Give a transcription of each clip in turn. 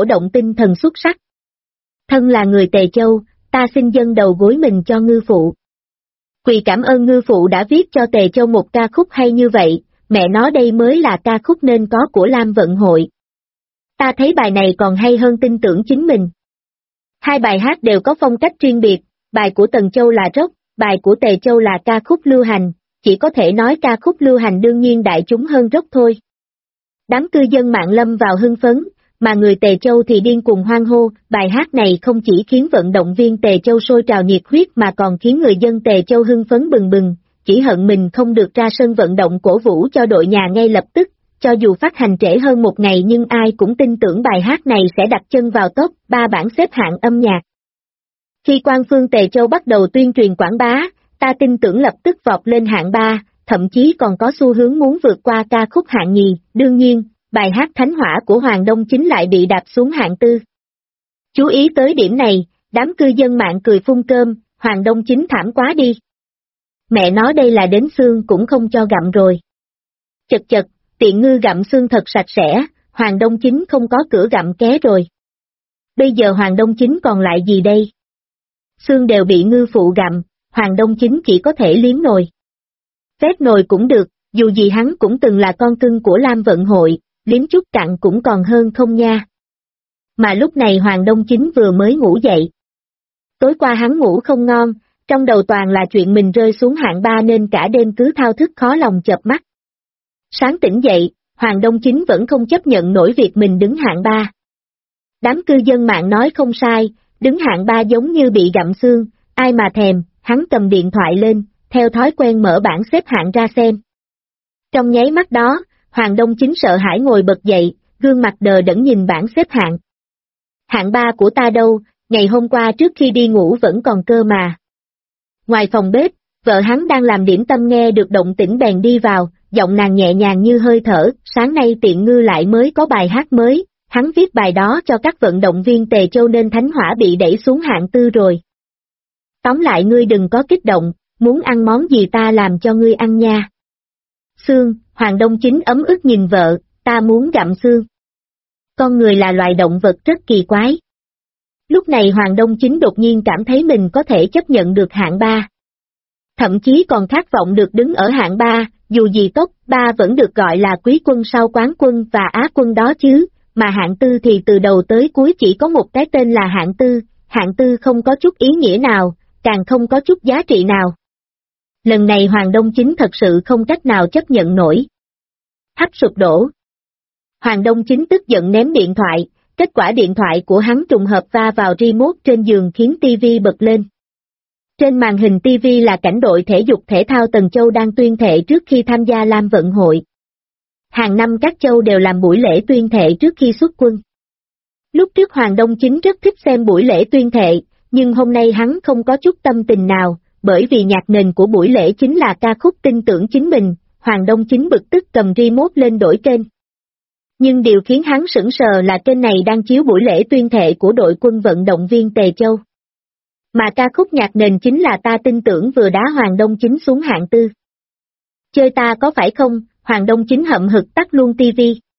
cổ động tinh thần xuất sắc. Thân là người Tề Châu, ta xin dâng đầu gối mình cho ngư phụ. Quỳ cảm ơn ngư phụ đã viết cho Tề Châu một ca khúc hay như vậy, mẹ nó đây mới là ca khúc nên có của Lam Vận Hội. Ta thấy bài này còn hay hơn tin tưởng chính mình. Hai bài hát đều có phong cách riêng biệt, bài của Tần Châu là rock, bài của Tề Châu là ca khúc lưu hành, chỉ có thể nói ca khúc lưu hành đương nhiên đại chúng hơn rock thôi. Đám cư dân mạng lâm vào hưng phấn, mà người Tề Châu thì điên cuồng hoan hô, bài hát này không chỉ khiến vận động viên Tề Châu sôi trào nhiệt huyết mà còn khiến người dân Tề Châu hưng phấn bừng bừng, chỉ hận mình không được ra sân vận động cổ vũ cho đội nhà ngay lập tức, cho dù phát hành trễ hơn một ngày nhưng ai cũng tin tưởng bài hát này sẽ đặt chân vào top 3 bảng xếp hạng âm nhạc. Khi quan phương Tề Châu bắt đầu tuyên truyền quảng bá, ta tin tưởng lập tức vọt lên hạng 3, thậm chí còn có xu hướng muốn vượt qua ca khúc hạng nhì, đương nhiên, bài hát Thánh Hỏa của Hoàng Đông Chính lại bị đạp xuống hạng 4. Chú ý tới điểm này, đám cư dân mạng cười phun cơm, Hoàng Đông Chính thảm quá đi. Mẹ nói đây là đến xương cũng không cho gặm rồi. Chật chật, tiện ngư gặm xương thật sạch sẽ, Hoàng Đông Chính không có cửa gặm ké rồi. Bây giờ Hoàng Đông Chính còn lại gì đây? Xương đều bị ngư phụ gặm, Hoàng Đông Chính chỉ có thể liếm nồi. Phép nồi cũng được, dù gì hắn cũng từng là con cưng của Lam Vận Hội, liếm chút cặn cũng còn hơn không nha. Mà lúc này Hoàng Đông Chính vừa mới ngủ dậy. Tối qua hắn ngủ không ngon, trong đầu toàn là chuyện mình rơi xuống hạng 3 nên cả đêm cứ thao thức khó lòng chợp mắt. Sáng tỉnh dậy, Hoàng Đông Chính vẫn không chấp nhận nổi việc mình đứng hạng 3. Đám cư dân mạng nói không sai, đứng hạng 3 giống như bị gặm xương, ai mà thèm, hắn cầm điện thoại lên, theo thói quen mở bảng xếp hạng ra xem. Trong nháy mắt đó, Hoàng Đông Chính sợ hãi ngồi bật dậy, gương mặt đờ đẫn nhìn bảng xếp hạng. Hạng 3 của ta đâu, ngày hôm qua trước khi đi ngủ vẫn còn cơ mà. Ngoài phòng bếp, vợ hắn đang làm điểm tâm nghe được động tĩnh bèn đi vào, giọng nàng nhẹ nhàng như hơi thở, sáng nay tiện ngư lại mới có bài hát mới, hắn viết bài đó cho các vận động viên Tề Châu nên Thánh Hỏa bị đẩy xuống hạng 4 rồi. Tóm lại ngươi đừng có kích động, muốn ăn món gì ta làm cho ngươi ăn nha. Xương, Hoàng Đông Chính ấm ức nhìn vợ, ta muốn gặm xương. Con người là loài động vật rất kỳ quái. Lúc này Hoàng Đông Chính đột nhiên cảm thấy mình có thể chấp nhận được hạng 3. Thậm chí còn khát vọng được đứng ở hạng 3, dù gì top 3 vẫn được gọi là quý quân sau quán quân và Á quân đó chứ, mà hạng 4 thì từ đầu tới cuối chỉ có một cái tên là hạng 4 không có chút ý nghĩa nào, càng không có chút giá trị nào. Lần này Hoàng Đông Chính thật sự không cách nào chấp nhận nổi. Hắt sụp đổ. Hoàng Đông Chính tức giận ném điện thoại, kết quả điện thoại của hắn trùng hợp va vào remote trên giường khiến TV bật lên. Trên màn hình TV là cảnh đội thể dục thể thao Tần Châu đang tuyên thệ trước khi tham gia Lam Vận Hội. Hàng năm các châu đều làm buổi lễ tuyên thệ trước khi xuất quân. Lúc trước Hoàng Đông Chính rất thích xem buổi lễ tuyên thệ, nhưng hôm nay hắn không có chút tâm tình nào, bởi vì nhạc nền của buổi lễ chính là ca khúc Tin Tưởng Chính Mình, Hoàng Đông Chính bực tức cầm remote lên đổi kênh. Nhưng điều khiến hắn sững sờ là kênh này đang chiếu buổi lễ tuyên thệ của đội quân vận động viên Tề Châu. Mà ca khúc nhạc nền chính là Ta Tin Tưởng vừa đá Hoàng Đông Chính xuống hạng 4. Chơi ta có phải không, Hoàng Đông Chính hậm hực tắt luôn TV.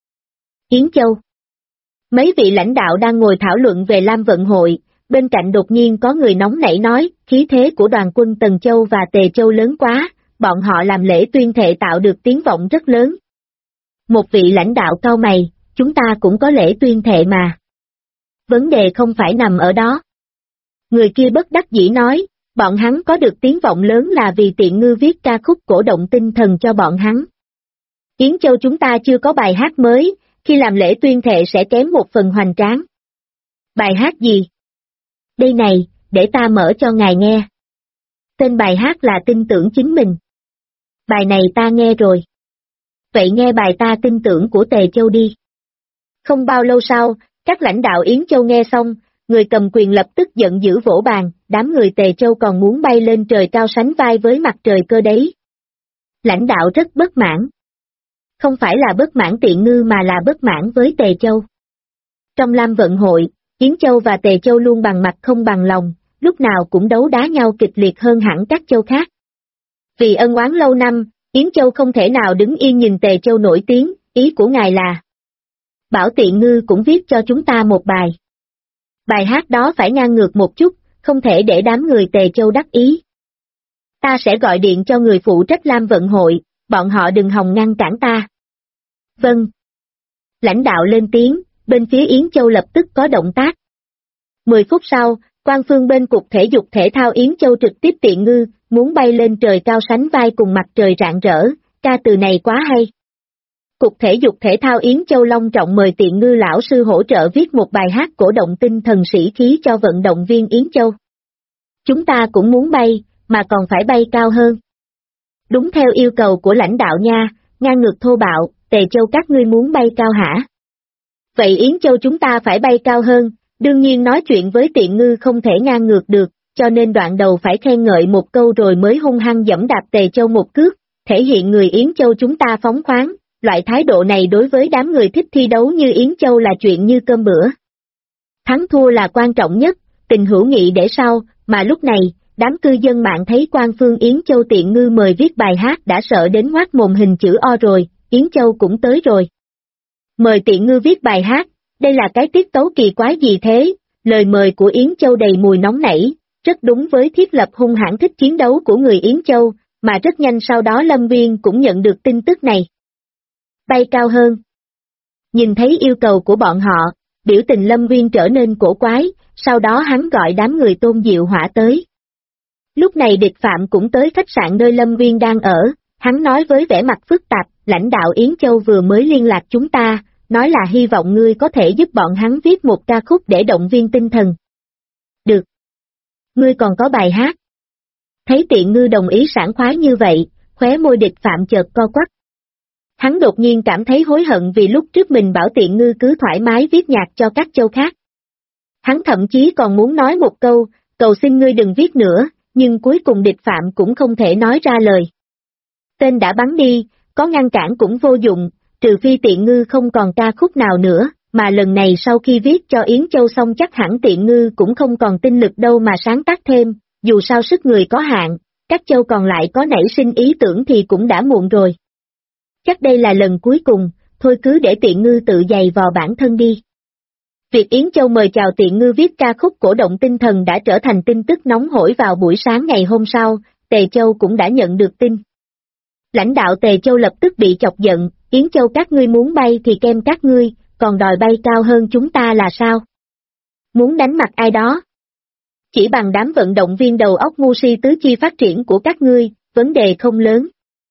Yến Châu. Mấy vị lãnh đạo đang ngồi thảo luận về Lam Vận Hội, bên cạnh đột nhiên có người nóng nảy nói, khí thế của đoàn quân Tần Châu và Tề Châu lớn quá, bọn họ làm lễ tuyên thệ tạo được tiếng vọng rất lớn. Một vị lãnh đạo cau mày, chúng ta cũng có lễ tuyên thệ mà. Vấn đề không phải nằm ở đó. Người kia bất đắc dĩ nói, bọn hắn có được tiếng vọng lớn là vì tiện ngư viết ca khúc cổ động tinh thần cho bọn hắn. Yến Châu chúng ta chưa có bài hát mới, khi làm lễ tuyên thệ sẽ kém một phần hoành tráng. Bài hát gì? Đây này, để ta mở cho ngài nghe. Tên bài hát là Tin Tưởng Chính Mình. Bài này ta nghe rồi. Vậy nghe bài Ta Tin Tưởng của Tề Châu đi. Không bao lâu sau, các lãnh đạo Yến Châu nghe xong, người cầm quyền lập tức giận dữ vỗ bàn, đám người Tề Châu còn muốn bay lên trời cao sánh vai với mặt trời cơ đấy. Lãnh đạo rất bất mãn. Không phải là bất mãn tiện ngư mà là bất mãn với Tề Châu. Trong Lam Vận Hội, Yến Châu và Tề Châu luôn bằng mặt không bằng lòng, lúc nào cũng đấu đá nhau kịch liệt hơn hẳn các châu khác. Vì ân oán lâu năm, Yến Châu không thể nào đứng yên nhìn Tề Châu nổi tiếng, ý của ngài là. bảo Tiện Ngư cũng viết cho chúng ta một bài. Bài hát đó phải ngang ngược một chút, không thể để đám người Tề Châu đắc ý. Ta sẽ gọi điện cho người phụ trách Lam Vận Hội, bọn họ đừng hòng ngăn cản ta. Vâng. Lãnh đạo lên tiếng, bên phía Yến Châu lập tức có động tác. 10 phút sau, Quan Phương bên Cục Thể dục Thể thao Yến Châu trực tiếp Tiện Ngư, muốn bay lên trời cao sánh vai cùng mặt trời rạng rỡ, ca từ này quá hay. Cục Thể dục Thể thao Yến Châu long trọng mời Tiện Ngư lão sư hỗ trợ viết một bài hát cổ động tinh thần sĩ khí cho vận động viên Yến Châu. Chúng ta cũng muốn bay, mà còn phải bay cao hơn. Đúng theo yêu cầu của lãnh đạo nha, ngang ngược thô bạo, Tề Châu các ngươi muốn bay cao hả? Vậy Yến Châu chúng ta phải bay cao hơn, đương nhiên nói chuyện với Tiện Ngư không thể ngang ngược được, cho nên đoạn đầu phải khen ngợi một câu rồi mới hung hăng giẫm đạp Tề Châu một cước, thể hiện người Yến Châu chúng ta phóng khoáng, loại thái độ này đối với đám người thích thi đấu như Yến Châu là chuyện như cơm bữa. Thắng thua là quan trọng nhất, tình hữu nghị để sau, mà lúc này, đám cư dân mạng thấy Quan Phương Yến Châu Tiện Ngư mời viết bài hát đã sợ đến ngoác mồm hình chữ O rồi, Yến Châu cũng tới rồi. Mời Tiện Ngư viết bài hát, đây là cái tiết tấu kỳ quái gì thế, lời mời của Yến Châu đầy mùi nóng nảy, rất đúng với thiết lập hung hãn thích chiến đấu của người Yến Châu, mà rất nhanh sau đó Lâm Viên cũng nhận được tin tức này. Bay cao hơn. Nhìn thấy yêu cầu của bọn họ, biểu tình Lâm Viên trở nên cổ quái, sau đó hắn gọi đám người Tôn Diệu Hỏa tới. Lúc này địch Phạm cũng tới khách sạn nơi Lâm Viên đang ở, hắn nói với vẻ mặt phức tạp, lãnh đạo Yến Châu vừa mới liên lạc chúng ta, nói là hy vọng ngươi có thể giúp bọn hắn viết một ca khúc để động viên tinh thần. Được. Ngươi còn có bài hát. Thấy Tiện Ngư đồng ý sảng khoái như vậy, khóe môi địch Phạm chợt co quắp. Hắn đột nhiên cảm thấy hối hận vì lúc trước mình bảo Tiện Ngư cứ thoải mái viết nhạc cho các châu khác. Hắn thậm chí còn muốn nói một câu, cầu xin ngươi đừng viết nữa, nhưng cuối cùng địch Phạm cũng không thể nói ra lời. Tên đã bắn đi, có ngăn cản cũng vô dụng, trừ phi Tiện Ngư không còn ca khúc nào nữa, mà lần này sau khi viết cho Yến Châu xong chắc hẳn Tiện Ngư cũng không còn tinh lực đâu mà sáng tác thêm, dù sao sức người có hạn, các châu còn lại có nảy sinh ý tưởng thì cũng đã muộn rồi. Chắc đây là lần cuối cùng, thôi cứ để Tiện Ngư tự giày vò bản thân đi. Việc Yến Châu mời chào Tiện Ngư viết ca khúc cổ động tinh thần đã trở thành tin tức nóng hổi vào buổi sáng ngày hôm sau, Tề Châu cũng đã nhận được tin. Lãnh đạo Tề Châu lập tức bị chọc giận, Yến Châu các ngươi muốn bay thì kem các ngươi, còn đòi bay cao hơn chúng ta là sao? Muốn đánh mặt ai đó? Chỉ bằng đám vận động viên đầu óc ngu si tứ chi phát triển của các ngươi, vấn đề không lớn.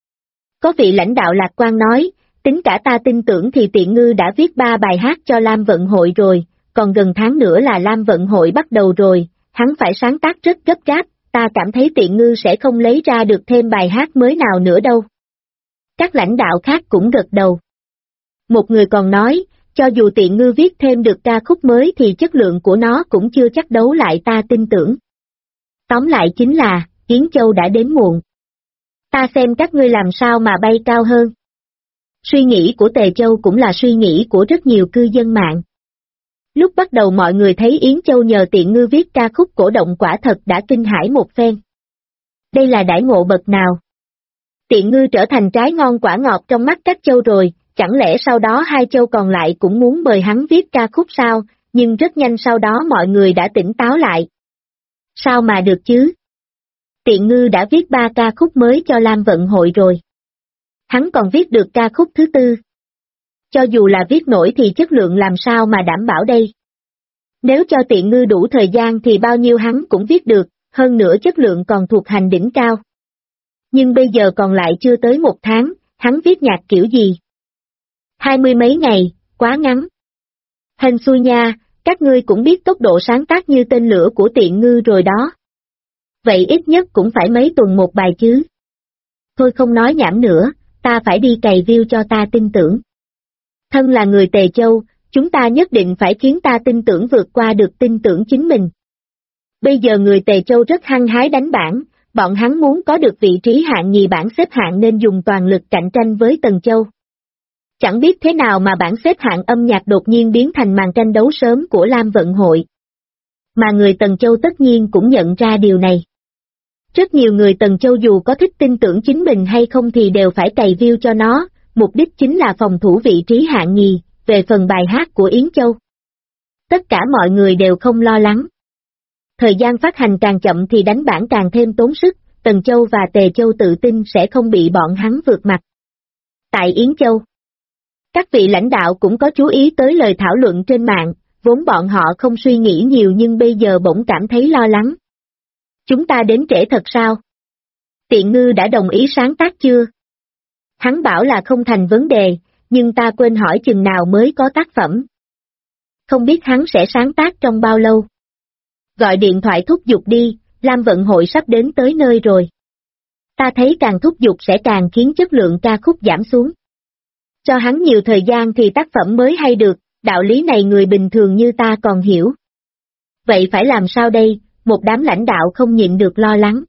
Có vị lãnh đạo lạc quan nói, tính cả ta tin tưởng thì Tiện Ngư đã viết 3 bài hát cho Lam Vận Hội rồi, còn gần tháng nữa là Lam Vận Hội bắt đầu rồi, hắn phải sáng tác rất gấp gáp, ta cảm thấy Tiện Ngư sẽ không lấy ra được thêm bài hát mới nào nữa đâu. Các lãnh đạo khác cũng gật đầu. Một người còn nói, cho dù Tiện Ngư viết thêm được ca khúc mới thì chất lượng của nó cũng chưa chắc đấu lại ta tin tưởng. Tóm lại chính là, Yến Châu đã đến muộn. Ta xem các ngươi làm sao mà bay cao hơn. Suy nghĩ của Tề Châu cũng là suy nghĩ của rất nhiều cư dân mạng. Lúc bắt đầu mọi người thấy Yến Châu nhờ Tiện Ngư viết ca khúc cổ động quả thật đã kinh hãi một phen. Đây là đãi ngộ bậc nào? Tiện Ngư trở thành trái ngon quả ngọt trong mắt các châu rồi, chẳng lẽ sau đó 2 châu còn lại cũng muốn mời hắn viết ca khúc sao, nhưng rất nhanh sau đó mọi người đã tỉnh táo lại. Sao mà được chứ? Tiện Ngư đã viết 3 ca khúc mới cho Lam Vận Hội rồi. Hắn còn viết được ca khúc thứ 4. Cho dù là viết nổi thì chất lượng làm sao mà đảm bảo đây? Nếu cho Tiện Ngư đủ thời gian thì bao nhiêu hắn cũng viết được, hơn nữa chất lượng còn thuộc hành đỉnh cao. Nhưng bây giờ còn lại chưa tới 1 tháng, hắn viết nhạc kiểu gì? 20 mấy ngày, quá ngắn. Hên xui nha, các ngươi cũng biết tốc độ sáng tác như tên lửa của Tiện Ngư rồi đó. Vậy ít nhất cũng phải mấy tuần một bài chứ. Thôi không nói nhảm nữa, ta phải đi cày view cho ta tin tưởng. Thân là người Tề Châu, chúng ta nhất định phải khiến ta tin tưởng vượt qua được tin tưởng chính mình. Bây giờ người Tề Châu rất hăng hái đánh bảng, bọn hắn muốn có được vị trí hạng nhì bảng xếp hạng nên dùng toàn lực cạnh tranh với Tần Châu. Chẳng biết thế nào mà bảng xếp hạng âm nhạc đột nhiên biến thành màn tranh đấu sớm của Lam Vận Hội. Mà người Tần Châu tất nhiên cũng nhận ra điều này. Rất nhiều người Tần Châu dù có thích tin tưởng chính mình hay không thì đều phải cày view cho nó, mục đích chính là phòng thủ vị trí hạng nhì, về phần bài hát của Yến Châu. Tất cả mọi người đều không lo lắng. Thời gian phát hành càng chậm thì đánh bản càng thêm tốn sức, Tần Châu và Tề Châu tự tin sẽ không bị bọn hắn vượt mặt. Tại Yến Châu, các vị lãnh đạo cũng có chú ý tới lời thảo luận trên mạng, vốn bọn họ không suy nghĩ nhiều nhưng bây giờ bỗng cảm thấy lo lắng. Chúng ta đến trễ thật sao? Tiện Ngư đã đồng ý sáng tác chưa? Hắn bảo là không thành vấn đề, nhưng ta quên hỏi chừng nào mới có tác phẩm. Không biết hắn sẽ sáng tác trong bao lâu. Gọi điện thoại thúc giục đi, Lam vận hội sắp đến tới nơi rồi. Ta thấy càng thúc giục sẽ càng khiến chất lượng ca khúc giảm xuống. Cho hắn nhiều thời gian thì tác phẩm mới hay được, đạo lý này người bình thường như ta còn hiểu. Vậy phải làm sao đây? Một đám lãnh đạo không nhịn được lo lắng.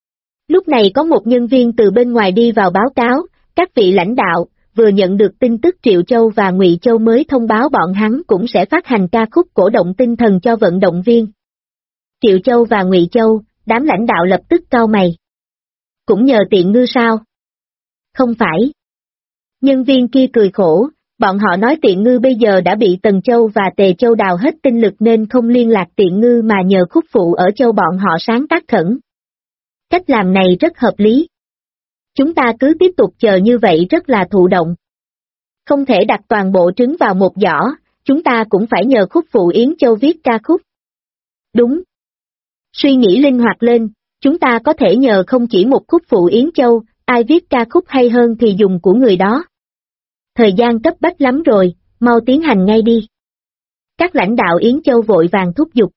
Lúc này có một nhân viên từ bên ngoài đi vào báo cáo, các vị lãnh đạo, vừa nhận được tin tức Triệu Châu và Ngụy Châu mới thông báo bọn hắn cũng sẽ phát hành ca khúc cổ động tinh thần cho vận động viên. Triệu Châu và Ngụy Châu, đám lãnh đạo lập tức cau mày. Cũng nhờ Tiện Ngư sao? Không phải. Nhân viên kia cười khổ, bọn họ nói Tiện Ngư bây giờ đã bị Tần Châu và Tề Châu đào hết tinh lực nên không liên lạc Tiện Ngư mà nhờ khúc phụ ở Châu bọn họ sáng tác khẩn. Cách làm này rất hợp lý. Chúng ta cứ tiếp tục chờ như vậy rất là thụ động. Không thể đặt toàn bộ trứng vào một giỏ, chúng ta cũng phải nhờ khúc phụ Yến Châu viết ca khúc. Đúng. Suy nghĩ linh hoạt lên, chúng ta có thể nhờ không chỉ một khúc phụ Yến Châu, ai viết ca khúc hay hơn thì dùng của người đó. Thời gian cấp bách lắm rồi, mau tiến hành ngay đi. Các lãnh đạo Yến Châu vội vàng thúc giục.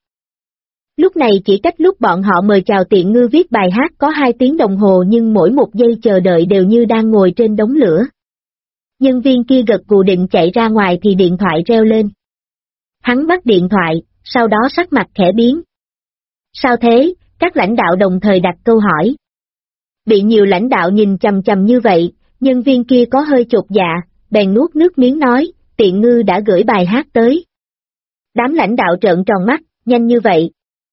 Lúc này chỉ cách lúc bọn họ mời chào Tiện Ngư viết bài hát có 2 tiếng đồng hồ nhưng mỗi một giây chờ đợi đều như đang ngồi trên đống lửa. Nhân viên kia gật gù định chạy ra ngoài thì điện thoại reo lên. Hắn bắt điện thoại, sau đó sắc mặt khẽ biến. Sao thế? Các lãnh đạo đồng thời đặt câu hỏi. Bị nhiều lãnh đạo nhìn chằm chằm như vậy, nhân viên kia có hơi chột dạ, bèn nuốt nước miếng nói, Tiện Ngư đã gửi bài hát tới. Đám lãnh đạo trợn tròn mắt, nhanh như vậy.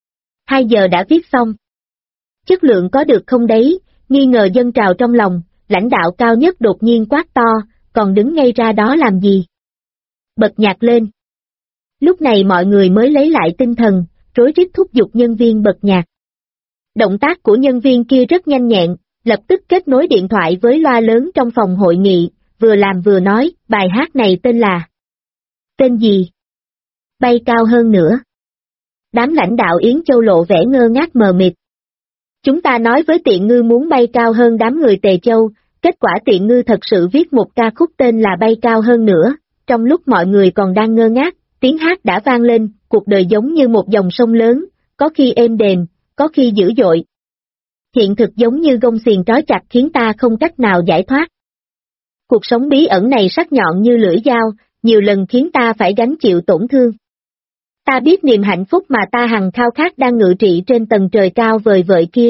2 giờ đã viết xong. Chất lượng có được không đấy? Nghi ngờ dâng trào trong lòng, lãnh đạo cao nhất đột nhiên quát to, còn đứng ngay ra đó làm gì? Bật nhạc lên. Lúc này mọi người mới lấy lại tinh thần, rối rít thúc giục nhân viên bật nhạc. Động tác của nhân viên kia rất nhanh nhẹn, lập tức kết nối điện thoại với loa lớn trong phòng hội nghị, vừa làm vừa nói, bài hát này tên là... Tên gì? Bay cao hơn nữa. Đám lãnh đạo Yến Châu lộ vẻ ngơ ngác mờ mịt. Chúng ta nói với Tiện Ngư muốn bay cao hơn đám người Tề Châu, kết quả Tiện Ngư thật sự viết một ca khúc tên là Bay cao hơn nữa, trong lúc mọi người còn đang ngơ ngác, tiếng hát đã vang lên, cuộc đời giống như một dòng sông lớn, có khi êm đềm, có khi dữ dội. Hiện thực giống như gông xiềng trói chặt khiến ta không cách nào giải thoát. Cuộc sống bí ẩn này sắc nhọn như lưỡi dao, nhiều lần khiến ta phải gánh chịu tổn thương. Ta biết niềm hạnh phúc mà ta hằng khao khát đang ngự trị trên tầng trời cao vời vợi kia.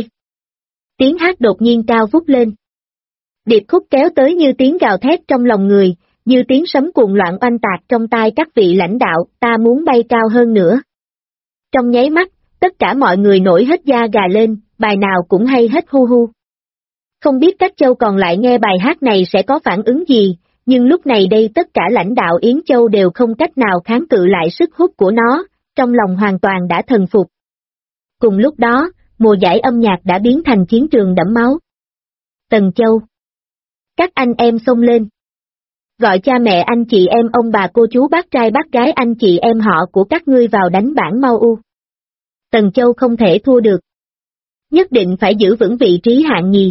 Tiếng hát đột nhiên cao vút lên. Điệp khúc kéo tới như tiếng gào thét trong lòng người, như tiếng sấm cuồng loạn oanh tạc trong tai các vị lãnh đạo, ta muốn bay cao hơn nữa. Trong nháy mắt, tất cả mọi người nổi hết da gà lên, bài nào cũng hay hết hu hu. Không biết các châu còn lại nghe bài hát này sẽ có phản ứng gì, nhưng lúc này đây tất cả lãnh đạo Yến Châu đều không cách nào kháng cự lại sức hút của nó, trong lòng hoàn toàn đã thần phục. Cùng lúc đó, mùa giải âm nhạc đã biến thành chiến trường đẫm máu. Tần Châu. Các anh em xông lên. Gọi cha mẹ anh chị em ông bà cô chú bác trai bác gái anh chị em họ của các ngươi vào đánh bảng mau u. Tần Châu không thể thua được. Nhất định phải giữ vững vị trí hạng nhì.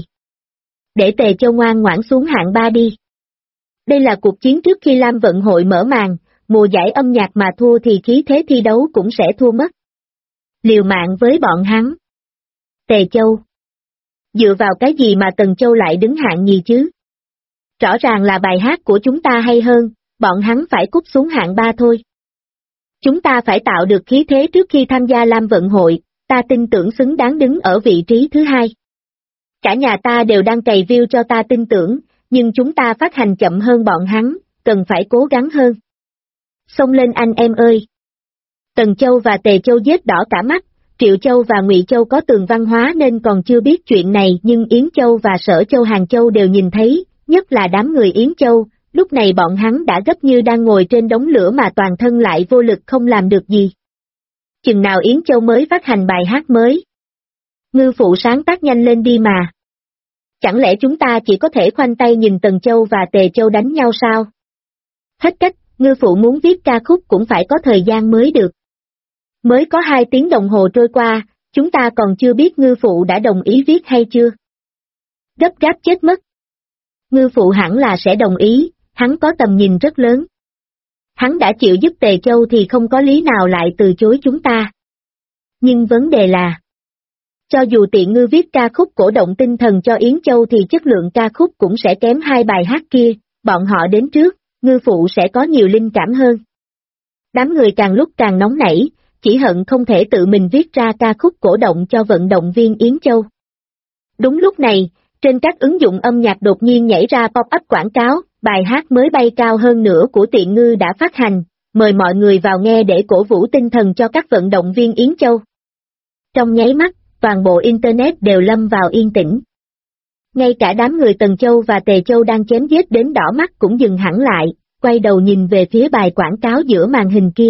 Để Tề Châu ngoan ngoãn xuống hạng 3 đi. Đây là cuộc chiến trước khi Lam vận hội mở màn, mùa giải âm nhạc mà thua thì khí thế thi đấu cũng sẽ thua mất. Liều mạng với bọn hắn. Tề Châu. Dựa vào cái gì mà Tần Châu lại đứng hạng nhì chứ? Rõ ràng là bài hát của chúng ta hay hơn, bọn hắn phải cút xuống hạng 3 thôi. Chúng ta phải tạo được khí thế trước khi tham gia Lam vận hội, ta tin tưởng xứng đáng đứng ở vị trí thứ 2. Cả nhà ta đều đang cày view cho ta tin tưởng, nhưng chúng ta phát hành chậm hơn bọn hắn, cần phải cố gắng hơn. Xông lên anh em ơi! Tần Châu và Tề Châu giết đỏ cả mắt, Triệu Châu và Ngụy Châu có tường văn hóa nên còn chưa biết chuyện này nhưng Yến Châu và Sở Châu Hàng Châu đều nhìn thấy, nhất là đám người Yến Châu, Lúc này bọn hắn đã gấp như đang ngồi trên đống lửa mà toàn thân lại vô lực không làm được gì. Chừng nào Yến Châu mới phát hành bài hát mới? Ngư phụ sáng tác nhanh lên đi mà. Chẳng lẽ chúng ta chỉ có thể khoanh tay nhìn Tần Châu và Tề Châu đánh nhau sao? Hết cách, ngư phụ muốn viết ca khúc cũng phải có thời gian mới được. Mới có 2 tiếng đồng hồ trôi qua, chúng ta còn chưa biết ngư phụ đã đồng ý viết hay chưa. Gấp gáp chết mất. Ngư phụ hẳn là sẽ đồng ý, hắn có tầm nhìn rất lớn. Hắn đã chịu giúp Tề Châu thì không có lý nào lại từ chối chúng ta. Nhưng vấn đề là, cho dù Tiện Ngư viết ca khúc cổ động tinh thần cho Yến Châu thì chất lượng ca khúc cũng sẽ kém 2 bài hát kia, bọn họ đến trước, ngư phụ sẽ có nhiều linh cảm hơn. Đám người càng lúc càng nóng nảy, chỉ hận không thể tự mình viết ra ca khúc cổ động cho vận động viên Yến Châu. Đúng lúc này, trên các ứng dụng âm nhạc đột nhiên nhảy ra pop-up quảng cáo, bài hát mới bay cao hơn nữa của Tiện Ngư đã phát hành, mời mọi người vào nghe để cổ vũ tinh thần cho các vận động viên Yến Châu. Trong nháy mắt, toàn bộ Internet đều lâm vào yên tĩnh. Ngay cả đám người Tần Châu và Tề Châu đang chém giết đến đỏ mắt cũng dừng hẳn lại, quay đầu nhìn về phía bài quảng cáo giữa màn hình kia.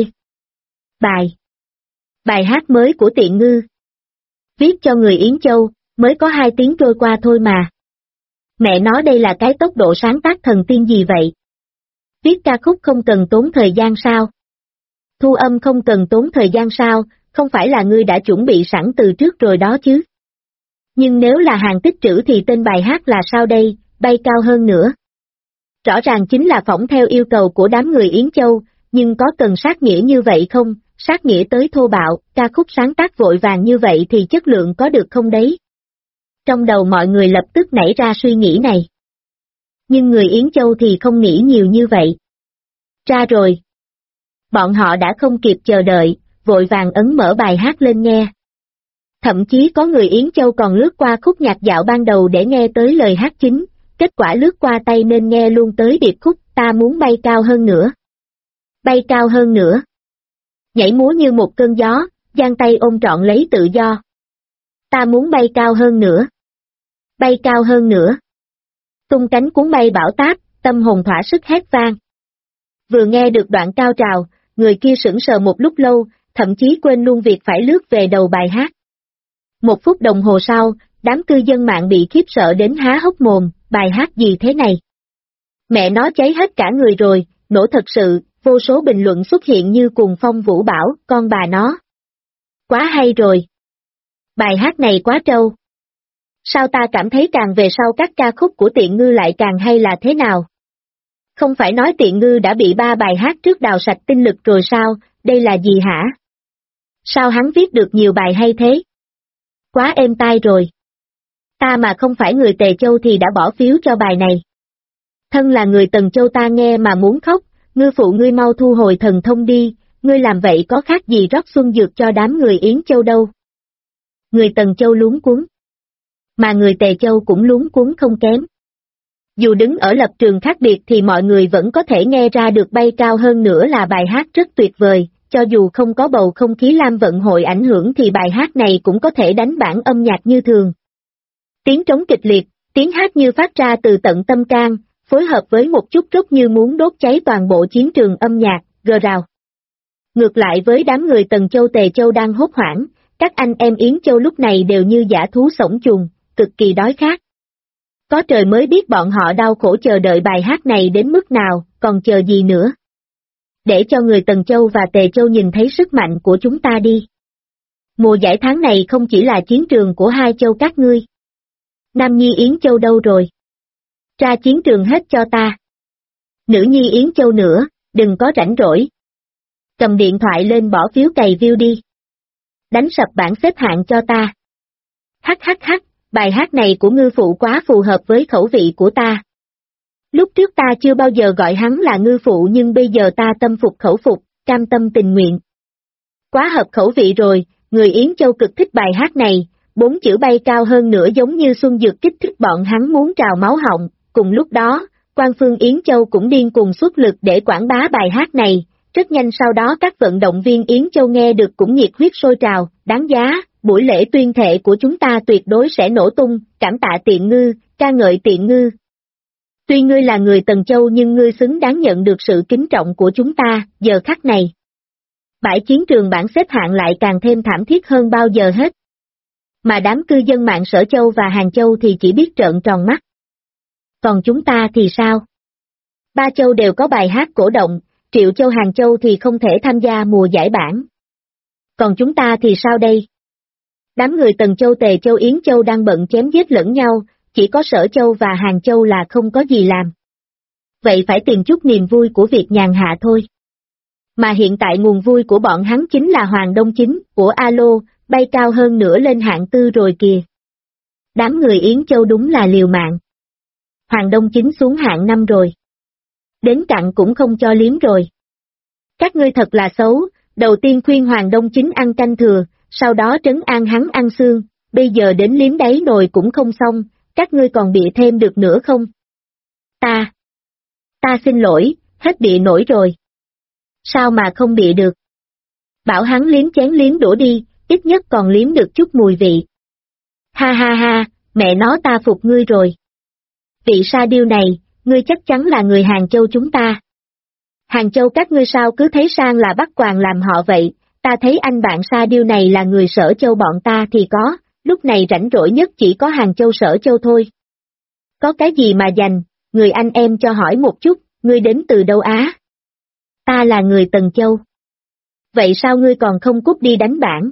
Bài hát mới của Tiện Ngư. Viết cho người Yến Châu, mới có 2 tiếng trôi qua thôi mà. Mẹ nói đây là cái tốc độ sáng tác thần tiên gì vậy? Viết ca khúc không cần tốn thời gian sao? Thu âm không cần tốn thời gian sao, không phải là ngươi đã chuẩn bị sẵn từ trước rồi đó chứ? Nhưng nếu là hàng tích trữ thì tên bài hát là sao đây, bay cao hơn nữa? Rõ ràng chính là phỏng theo yêu cầu của đám người Yến Châu, nhưng có cần sát nghĩa như vậy không? Sát nghĩa tới thô bạo, ca khúc sáng tác vội vàng như vậy thì chất lượng có được không đấy? Trong đầu mọi người lập tức nảy ra suy nghĩ này. Nhưng người Yến Châu thì không nghĩ nhiều như vậy. Ra rồi. Bọn họ đã không kịp chờ đợi, vội vàng ấn mở bài hát lên nghe. Thậm chí có người Yến Châu còn lướt qua khúc nhạc dạo ban đầu để nghe tới lời hát chính, kết quả lướt qua tay nên nghe luôn tới điệp khúc Ta muốn bay cao hơn nữa. Bay cao hơn nữa. Nhảy múa như một cơn gió, giang tay ôm trọn lấy tự do. Ta muốn bay cao hơn nữa. Bay cao hơn nữa. Tung cánh cuốn bay bão táp, tâm hồn thỏa sức hét vang. Vừa nghe được đoạn cao trào, người kia sững sờ một lúc lâu, thậm chí quên luôn việc phải lướt về đầu bài hát. 1 phút đồng hồ sau, đám cư dân mạng bị khiếp sợ đến há hốc mồm, bài hát gì thế này? Mẹ nó cháy hết cả người rồi, nổ thật sự, vô số bình luận xuất hiện như cuồng phong vũ bão, con bà nó. Quá hay rồi. Bài hát này quá trâu. Sao ta cảm thấy càng về sau các ca khúc của Tiện Ngư lại càng hay là thế nào? Không phải nói Tiện Ngư đã bị 3 bài hát trước đào sạch tinh lực rồi sao, đây là gì hả? Sao hắn viết được nhiều bài hay thế? Quá êm tai rồi. Ta mà không phải người Tề Châu thì đã bỏ phiếu cho bài này. Thân là người Tần Châu ta nghe mà muốn khóc, ngư phụ ngươi mau thu hồi thần thông đi, ngươi làm vậy có khác gì rót xuân dược cho đám người Yến Châu đâu. Người Tần Châu luống cuống. Mà người Tề Châu cũng luống cuống không kém. Dù đứng ở lập trường khác biệt thì mọi người vẫn có thể nghe ra được bay cao hơn nữa là bài hát rất tuyệt vời, cho dù không có bầu không khí lam vận hội ảnh hưởng thì bài hát này cũng có thể đánh bản âm nhạc như thường. Tiếng trống kịch liệt, tiếng hát như phát ra từ tận tâm can, phối hợp với một chút rút như muốn đốt cháy toàn bộ chiến trường âm nhạc, gờ rào. Ngược lại với đám người Tần Châu Tề Châu đang hốt hoảng, các anh em Yến Châu lúc này đều như dã thú sổng chuồng, cực kỳ đói khát. Có trời mới biết bọn họ đau khổ chờ đợi bài hát này đến mức nào, còn chờ gì nữa. Để cho người Tần Châu và Tề Châu nhìn thấy sức mạnh của chúng ta đi. Mùa giải tháng này không chỉ là chiến trường của 2 châu các ngươi. Nam Nhi Yến Châu đâu rồi? Ra chiến trường hết cho ta. Nữ Nhi Yến Châu nữa, đừng có rảnh rỗi. Cầm điện thoại lên bỏ phiếu cày view đi. Đánh sập bảng xếp hạng cho ta. Hắc, bài hát này của ngư phụ quá phù hợp với khẩu vị của ta. Lúc trước ta chưa bao giờ gọi hắn là ngư phụ nhưng bây giờ ta tâm phục khẩu phục, cam tâm tình nguyện. Quá hợp khẩu vị rồi, người Yến Châu cực thích bài hát này, 4 chữ bay cao hơn nữa giống như xuân dược kích thích bọn hắn muốn trào máu họng. Cùng lúc đó, quan phương Yến Châu cũng điên cuồng xuất lực để quảng bá bài hát này, rất nhanh sau đó các vận động viên Yến Châu nghe được cũng nhiệt huyết sôi trào, đáng giá, buổi lễ tuyên thệ của chúng ta tuyệt đối sẽ nổ tung, cảm tạ Tiện Ngư, ca ngợi Tiện Ngư. Tuy ngươi là người Tần Châu nhưng ngươi xứng đáng nhận được sự kính trọng của chúng ta, giờ khắc này. Bãi chiến trường bảng xếp hạng lại càng thêm thảm thiết hơn bao giờ hết. Mà đám cư dân mạng Sở Châu và Hàng Châu thì chỉ biết trợn tròn mắt. Còn chúng ta thì sao? Ba châu đều có bài hát cổ động, Triệu Châu Hàng Châu thì không thể tham gia mùa giải bảng. Còn chúng ta thì sao đây? Đám người Tần Châu, Tề Châu, Yến Châu đang bận chém giết lẫn nhau, chỉ có Sở Châu và Hàng Châu là không có gì làm. Vậy phải tìm chút niềm vui của việc nhàn hạ thôi. Mà hiện tại nguồn vui của bọn hắn chính là Hoàng Đông Chính, của alo, bay cao hơn nữa lên hạng 4 rồi kìa. Đám người Yến Châu đúng là liều mạng. Hoàng Đông Chính xuống hạng 5 rồi. Đến cặn cũng không cho liếm rồi. Các ngươi thật là xấu, đầu tiên khuyên Hoàng Đông Chính ăn canh thừa, sau đó trấn an hắn ăn xương, bây giờ đến liếm đáy nồi cũng không xong, các ngươi còn bịa thêm được nữa không? Ta xin lỗi, hết bịa nổi rồi. Sao mà không bịa được? Bảo hắn liếm chén liếm đũa đi, ít nhất còn liếm được chút mùi vị. Ha ha ha, mẹ nó ta phục ngươi rồi. Vị sa điêu này, ngươi chắc chắn là người Hàng Châu chúng ta. Hàng Châu các ngươi sao cứ thấy sang là bắt quàng làm họ vậy, ta thấy anh bạn sa điêu này là người Sở Châu bọn ta thì có, lúc này rảnh rỗi nhất chỉ có Hàng Châu Sở Châu thôi. Có cái gì mà dành, người anh em cho hỏi một chút, ngươi đến từ đâu Á? Ta là người Tần Châu. Vậy sao ngươi còn không cút đi đánh bảng?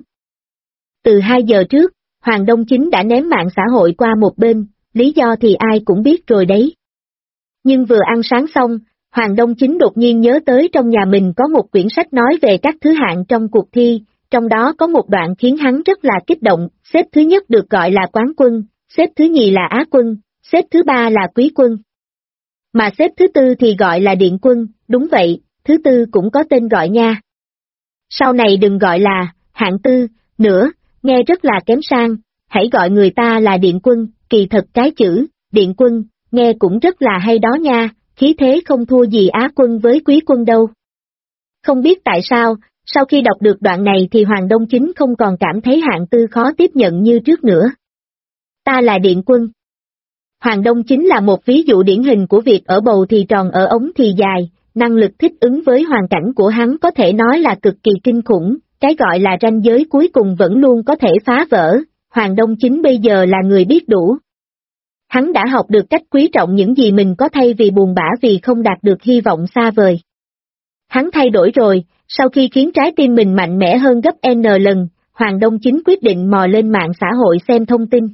Từ 2 giờ trước, Hoàng Đông Chính đã ném mạng xã hội qua một bên, lý do thì ai cũng biết rồi đấy. Nhưng vừa ăn sáng xong, Hoàng Đông Chính đột nhiên nhớ tới trong nhà mình có một quyển sách nói về các thứ hạng trong cuộc thi, trong đó có một đoạn khiến hắn rất là kích động, xếp thứ nhất được gọi là quán quân, xếp thứ nhì là Á quân, xếp thứ ba là quý quân. Mà xếp thứ tư thì gọi là điện quân, đúng vậy, thứ tư cũng có tên gọi nha. Sau này đừng gọi là hạng tư nữa, nghe rất là kém sang, hãy gọi người ta là điện quân, kỳ thật cái chữ điện quân nghe cũng rất là hay đó nha, khí thế không thua gì Á quân với quý quân đâu. Không biết tại sao, sau khi đọc được đoạn này thì Hoàng Đông Chính không còn cảm thấy hạng tư khó tiếp nhận như trước nữa. Ta là điện quân. Hoàng Đông Chính là một ví dụ điển hình của việc ở bầu thì tròn ở ống thì dài, năng lực thích ứng với hoàn cảnh của hắn có thể nói là cực kỳ kinh khủng, cái gọi là ranh giới cuối cùng vẫn luôn có thể phá vỡ, Hoàng Đông Chính bây giờ là người biết đủ. Hắn đã học được cách quý trọng những gì mình có thay vì buồn bã vì không đạt được hy vọng xa vời. Hắn thay đổi rồi, sau khi khiến trái tim mình mạnh mẽ hơn gấp N lần, Hoàng Đông Chính quyết định mò lên mạng xã hội xem thông tin.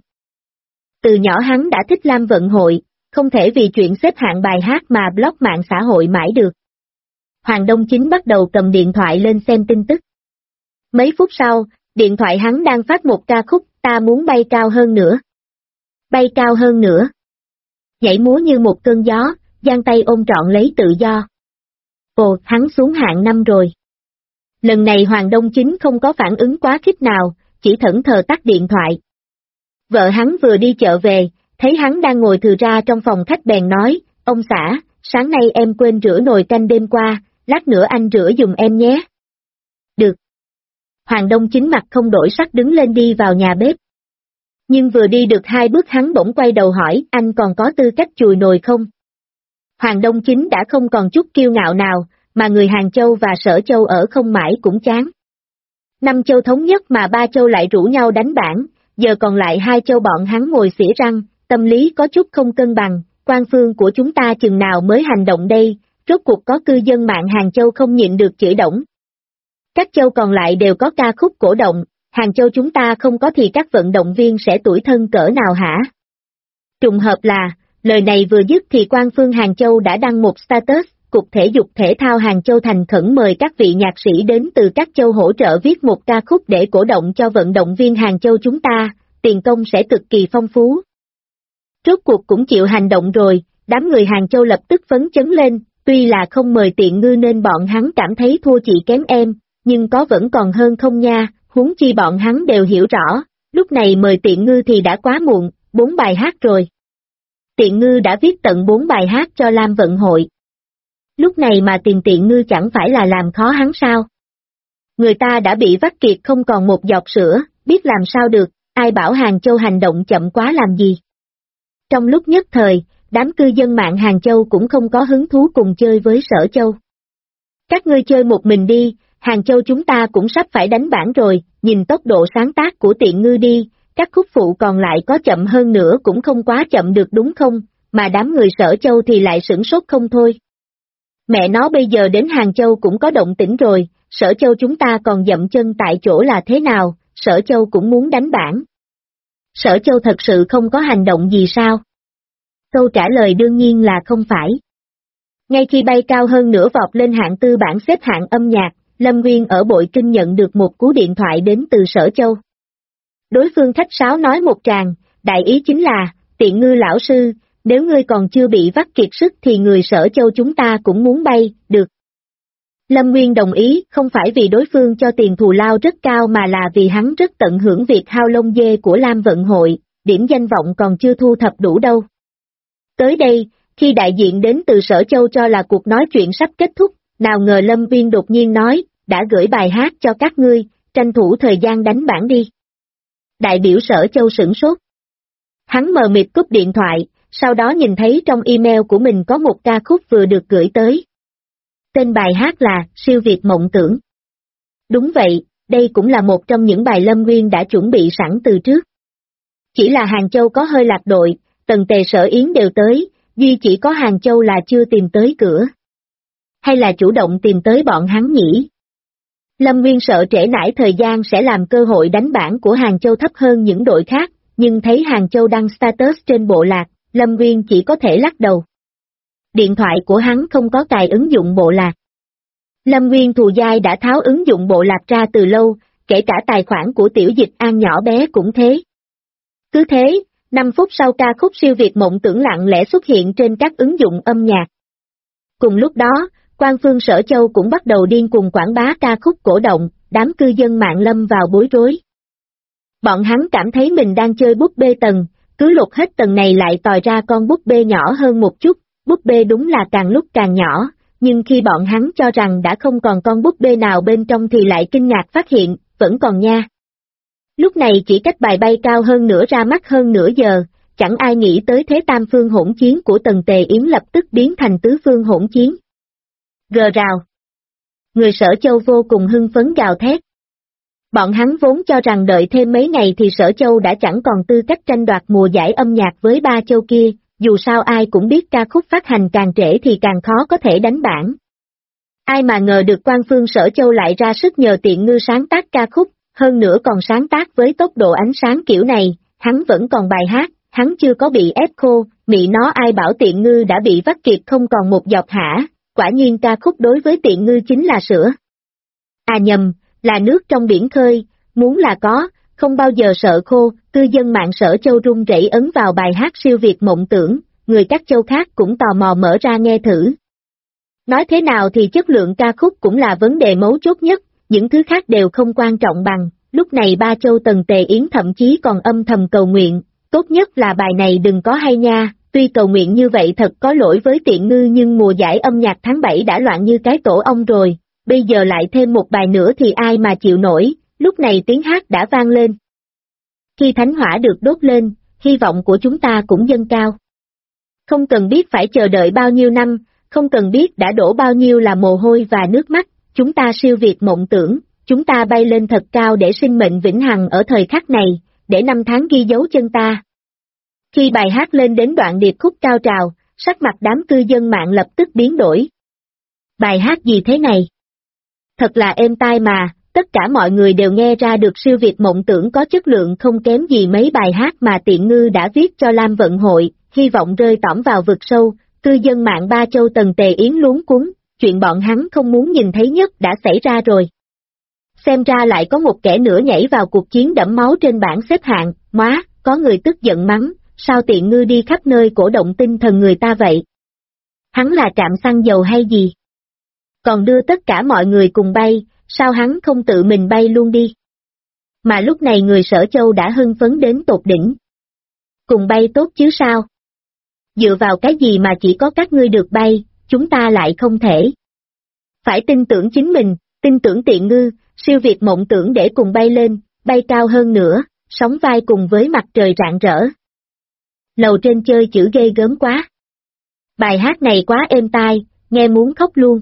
Từ nhỏ hắn đã thích Lam Vận Hội, không thể vì chuyện xếp hạng bài hát mà block mạng xã hội mãi được. Hoàng Đông Chính bắt đầu cầm điện thoại lên xem tin tức. Mấy phút sau, điện thoại hắn đang phát một ca khúc Ta Muốn Bay Cao Hơn Nữa. Bay cao hơn nữa. Nhảy múa như một cơn gió, giang tay ôm trọn lấy tự do. Ồ, hắn xuống hạng 5 rồi. Lần này Hoàng Đông Chính không có phản ứng quá khích nào, chỉ thẫn thờ tắt điện thoại. Vợ hắn vừa đi chợ về, thấy hắn đang ngồi thừ ra trong phòng khách bèn nói, ông xã, sáng nay em quên rửa nồi canh đêm qua, lát nữa anh rửa giùm em nhé. Được. Hoàng Đông Chính mặt không đổi sắc đứng lên đi vào nhà bếp. Nhưng vừa đi được 2 bước hắn bỗng quay đầu hỏi, anh còn có tư cách chùi nồi không? Hoàng Đông Chính đã không còn chút kiêu ngạo nào, mà người Hàng Châu và Sở Châu ở không mãi cũng chán. 5 châu thống nhất mà 3 châu lại rủ nhau đánh bảng, giờ còn lại 2 châu bọn hắn ngồi xỉa răng, tâm lý có chút không cân bằng, quan phương của chúng ta chừng nào mới hành động đây, rốt cuộc có cư dân mạng Hàng Châu không nhịn được chửi đổng. Các châu còn lại đều có ca khúc cổ động, Hàng Châu chúng ta không có thì các vận động viên sẽ tủi thân cỡ nào hả? Trùng hợp là, lời này vừa dứt thì quan phương Hàng Châu đã đăng một status, Cục Thể dục Thể thao Hàng Châu thành khẩn mời các vị nhạc sĩ đến từ các châu hỗ trợ viết một ca khúc để cổ động cho vận động viên Hàng Châu chúng ta, tiền công sẽ cực kỳ phong phú. Rốt cuộc cũng chịu hành động rồi, đám người Hàng Châu lập tức phấn chấn lên, tuy là không mời tiện ngư nên bọn hắn cảm thấy thua chị kém em, nhưng có vẫn còn hơn không nha. Huống chi bọn hắn đều hiểu rõ, lúc này mời tiện ngư thì đã quá muộn, 4 bài hát rồi. Tiện ngư đã viết tận 4 bài hát cho Lam Vận Hội. Lúc này mà tìm tiện ngư chẳng phải là làm khó hắn sao? Người ta đã bị vắt kiệt không còn một giọt sữa, biết làm sao được, ai bảo Hàng Châu hành động chậm quá làm gì. Trong lúc nhất thời, đám cư dân mạng Hàng Châu cũng không có hứng thú cùng chơi với Sở Châu. Các ngươi chơi một mình đi, Hàng Châu chúng ta cũng sắp phải đánh bản rồi, nhìn tốc độ sáng tác của Tiện Ngư đi, các khúc phụ còn lại có chậm hơn nữa cũng không quá chậm được đúng không, mà đám người Sở Châu thì lại sửng sốt không thôi. Mẹ nó bây giờ đến Hàng Châu cũng có động tĩnh rồi, Sở Châu chúng ta còn dậm chân tại chỗ là thế nào, Sở Châu cũng muốn đánh bản. Sở Châu thật sự không có hành động gì sao? Câu trả lời đương nhiên là không phải. Ngay khi bay cao hơn nửa vọt lên hạng tư bảng xếp hạng âm nhạc, Lâm Nguyên ở Bội Kinh nhận được một cú điện thoại đến từ Sở Châu. Đối phương khách sáo nói một tràng, đại ý chính là, Tiện Ngư lão sư, nếu ngươi còn chưa bị vắt kiệt sức thì người Sở Châu chúng ta cũng muốn bay, được. Lâm Nguyên đồng ý, không phải vì đối phương cho tiền thù lao rất cao mà là vì hắn rất tận hưởng việc hao lông dê của Lam Vận Hội, điểm danh vọng còn chưa thu thập đủ đâu. Tới đây, khi đại diện đến từ Sở Châu cho là cuộc nói chuyện sắp kết thúc, nào ngờ Lâm Nguyên đột nhiên nói, đã gửi bài hát cho các ngươi, tranh thủ thời gian đánh bản đi. Đại biểu Sở Châu sửng sốt. Hắn mờ mịt cúp điện thoại, sau đó nhìn thấy trong email của mình có một ca khúc vừa được gửi tới. Tên bài hát là Siêu Việt Mộng Tưởng. Đúng vậy, đây cũng là một trong những bài Lâm Nguyên đã chuẩn bị sẵn từ trước. Chỉ là Hàng Châu có hơi lạc đội, Tần Tề Sở Yến đều tới, duy chỉ có Hàng Châu là chưa tìm tới cửa. Hay là chủ động tìm tới bọn hắn nhỉ? Lâm Nguyên sợ trễ nải thời gian sẽ làm cơ hội đánh bản của Hàng Châu thấp hơn những đội khác, nhưng thấy Hàng Châu đăng status trên bộ lạc, Lâm Nguyên chỉ có thể lắc đầu. Điện thoại của hắn không có cài ứng dụng bộ lạc. Lâm Nguyên thù dai đã tháo ứng dụng bộ lạc ra từ lâu, kể cả tài khoản của Tiểu Dịch An nhỏ bé cũng thế. Cứ thế, 5 phút sau ca khúc Siêu Việt Mộng Tưởng lặng lẽ xuất hiện trên các ứng dụng âm nhạc. Cùng lúc đó, quan phương Sở Châu cũng bắt đầu điên cuồng quảng bá ca khúc cổ động, đám cư dân mạng lâm vào bối rối. Bọn hắn cảm thấy mình đang chơi búp bê tần, cứ lột hết tầng này lại tòi ra con búp bê nhỏ hơn một chút, búp bê đúng là càng lúc càng nhỏ, nhưng khi bọn hắn cho rằng đã không còn con búp bê nào bên trong thì lại kinh ngạc phát hiện, vẫn còn nha. Lúc này chỉ cách bài bay cao hơn nửa ra mắt hơn nửa giờ, chẳng ai nghĩ tới thế tam phương hỗn chiến của Tần Tề Yến lập tức biến thành tứ phương hỗn chiến. Gờ rào. Người Sở Châu vô cùng hưng phấn gào thét. Bọn hắn vốn cho rằng đợi thêm mấy ngày thì Sở Châu đã chẳng còn tư cách tranh đoạt mùa giải âm nhạc với ba châu kia, dù sao ai cũng biết ca khúc phát hành càng trễ thì càng khó có thể đánh bản. Ai mà ngờ được quan phương Sở Châu lại ra sức nhờ Tiện Ngư sáng tác ca khúc, hơn nữa còn sáng tác với tốc độ ánh sáng kiểu này, hắn vẫn còn bài hát, hắn chưa có bị ép khô, mị nó ai bảo Tiện Ngư đã bị vắt kiệt không còn một giọt hả, quả nhiên ca khúc đối với Tiện Ngư chính là sữa. À nhầm, là nước trong biển khơi, muốn là có, không bao giờ sợ khô, cư dân mạng Sở Châu run rẩy ấn vào bài hát Siêu Việt Mộng Tưởng, người các châu khác cũng tò mò mở ra nghe thử. Nói thế nào thì chất lượng ca khúc cũng là vấn đề mấu chốt nhất, những thứ khác đều không quan trọng bằng, lúc này ba châu Tần Tề Yến thậm chí còn âm thầm cầu nguyện, tốt nhất là bài này đừng có hay nha, tuy cầu nguyện như vậy thật có lỗi với Tiện Ngư nhưng mùa giải âm nhạc tháng 7 đã loạn như cái tổ ong rồi, bây giờ lại thêm một bài nữa thì ai mà chịu nổi, lúc này tiếng hát đã vang lên. Khi thánh hỏa được đốt lên, hy vọng của chúng ta cũng dâng cao. Không cần biết phải chờ đợi bao nhiêu năm, không cần biết đã đổ bao nhiêu là mồ hôi và nước mắt, chúng ta siêu việt mộng tưởng, chúng ta bay lên thật cao để sinh mệnh vĩnh hằng ở thời khắc này, để năm tháng ghi dấu chân ta. Khi bài hát lên đến đoạn điệp khúc cao trào, sắc mặt đám cư dân mạng lập tức biến đổi. Bài hát gì thế này? Thật là êm tai mà, tất cả mọi người đều nghe ra được siêu việt mộng tưởng có chất lượng không kém gì mấy bài hát mà Tiện Ngư đã viết cho Lam Vận Hội, hy vọng rơi tõm vào vực sâu, cư dân mạng ba châu Tần Tề Yến luống cuống, chuyện bọn hắn không muốn nhìn thấy nhất đã xảy ra rồi. Xem ra lại có một kẻ nữa nhảy vào cuộc chiến đẫm máu trên bảng xếp hạng, móa, có người tức giận mắng, sao Tiện Ngư đi khắp nơi cổ động tinh thần người ta vậy? Hắn là trạm xăng dầu hay gì? Còn đưa tất cả mọi người cùng bay, sao hắn không tự mình bay luôn đi? Mà lúc này người Sở Châu đã hưng phấn đến tột đỉnh. Cùng bay tốt chứ sao? Dựa vào cái gì mà chỉ có các ngươi được bay, chúng ta lại không thể? Phải tin tưởng chính mình, tin tưởng Tiện Ngư, siêu việt mộng tưởng để cùng bay lên, bay cao hơn nữa, sóng vai cùng với mặt trời rạng rỡ. Lầu trên chơi chữ ghê gớm quá. Bài hát này quá êm tai, nghe muốn khóc luôn.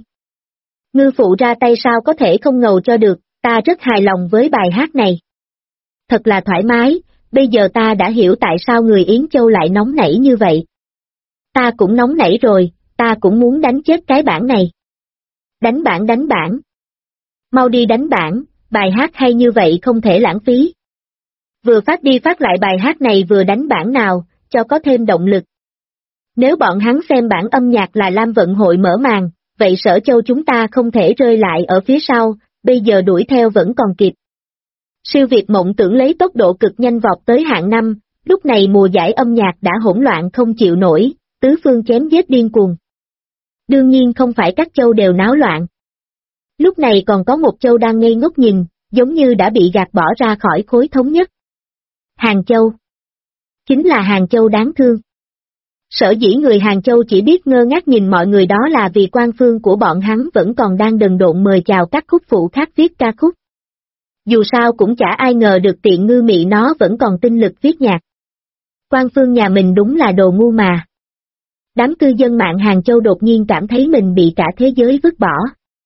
Ngư phụ ra tay sao có thể không ngầu cho được, ta rất hài lòng với bài hát này. Thật là thoải mái, bây giờ ta đã hiểu tại sao người Yến Châu lại nóng nảy như vậy. Ta cũng nóng nảy rồi, ta cũng muốn đánh chết cái bản này. Đánh bản. Mau đi đánh bản, bài hát hay như vậy không thể lãng phí. Vừa phát đi phát lại bài hát này vừa đánh bản nào, cho có thêm động lực. Nếu bọn hắn xem bản âm nhạc là Lam Vận Hội mở màn, vậy Sở Châu chúng ta không thể rơi lại ở phía sau, bây giờ đuổi theo vẫn còn kịp. Siêu Việt mộng tưởng lấy tốc độ cực nhanh vọt tới hạng 5, lúc này mùa giải âm nhạc đã hỗn loạn không chịu nổi, tứ phương chém giết điên cuồng. Đương nhiên không phải các châu đều náo loạn. Lúc này còn có một châu đang ngây ngốc nhìn, giống như đã bị gạt bỏ ra khỏi khối thống nhất. Hàng Châu. Chính là Hàng Châu đáng thương. Sở dĩ người Hàng Châu chỉ biết ngơ ngác nhìn mọi người đó là vì quan phương của bọn hắn vẫn còn đang đần độn mời chào các khúc phụ khác viết ca khúc. Dù sao cũng chả ai ngờ được tiện ngư mị nó vẫn còn tinh lực viết nhạc. Quan phương nhà mình đúng là đồ ngu mà. Đám cư dân mạng Hàng Châu đột nhiên cảm thấy mình bị cả thế giới vứt bỏ.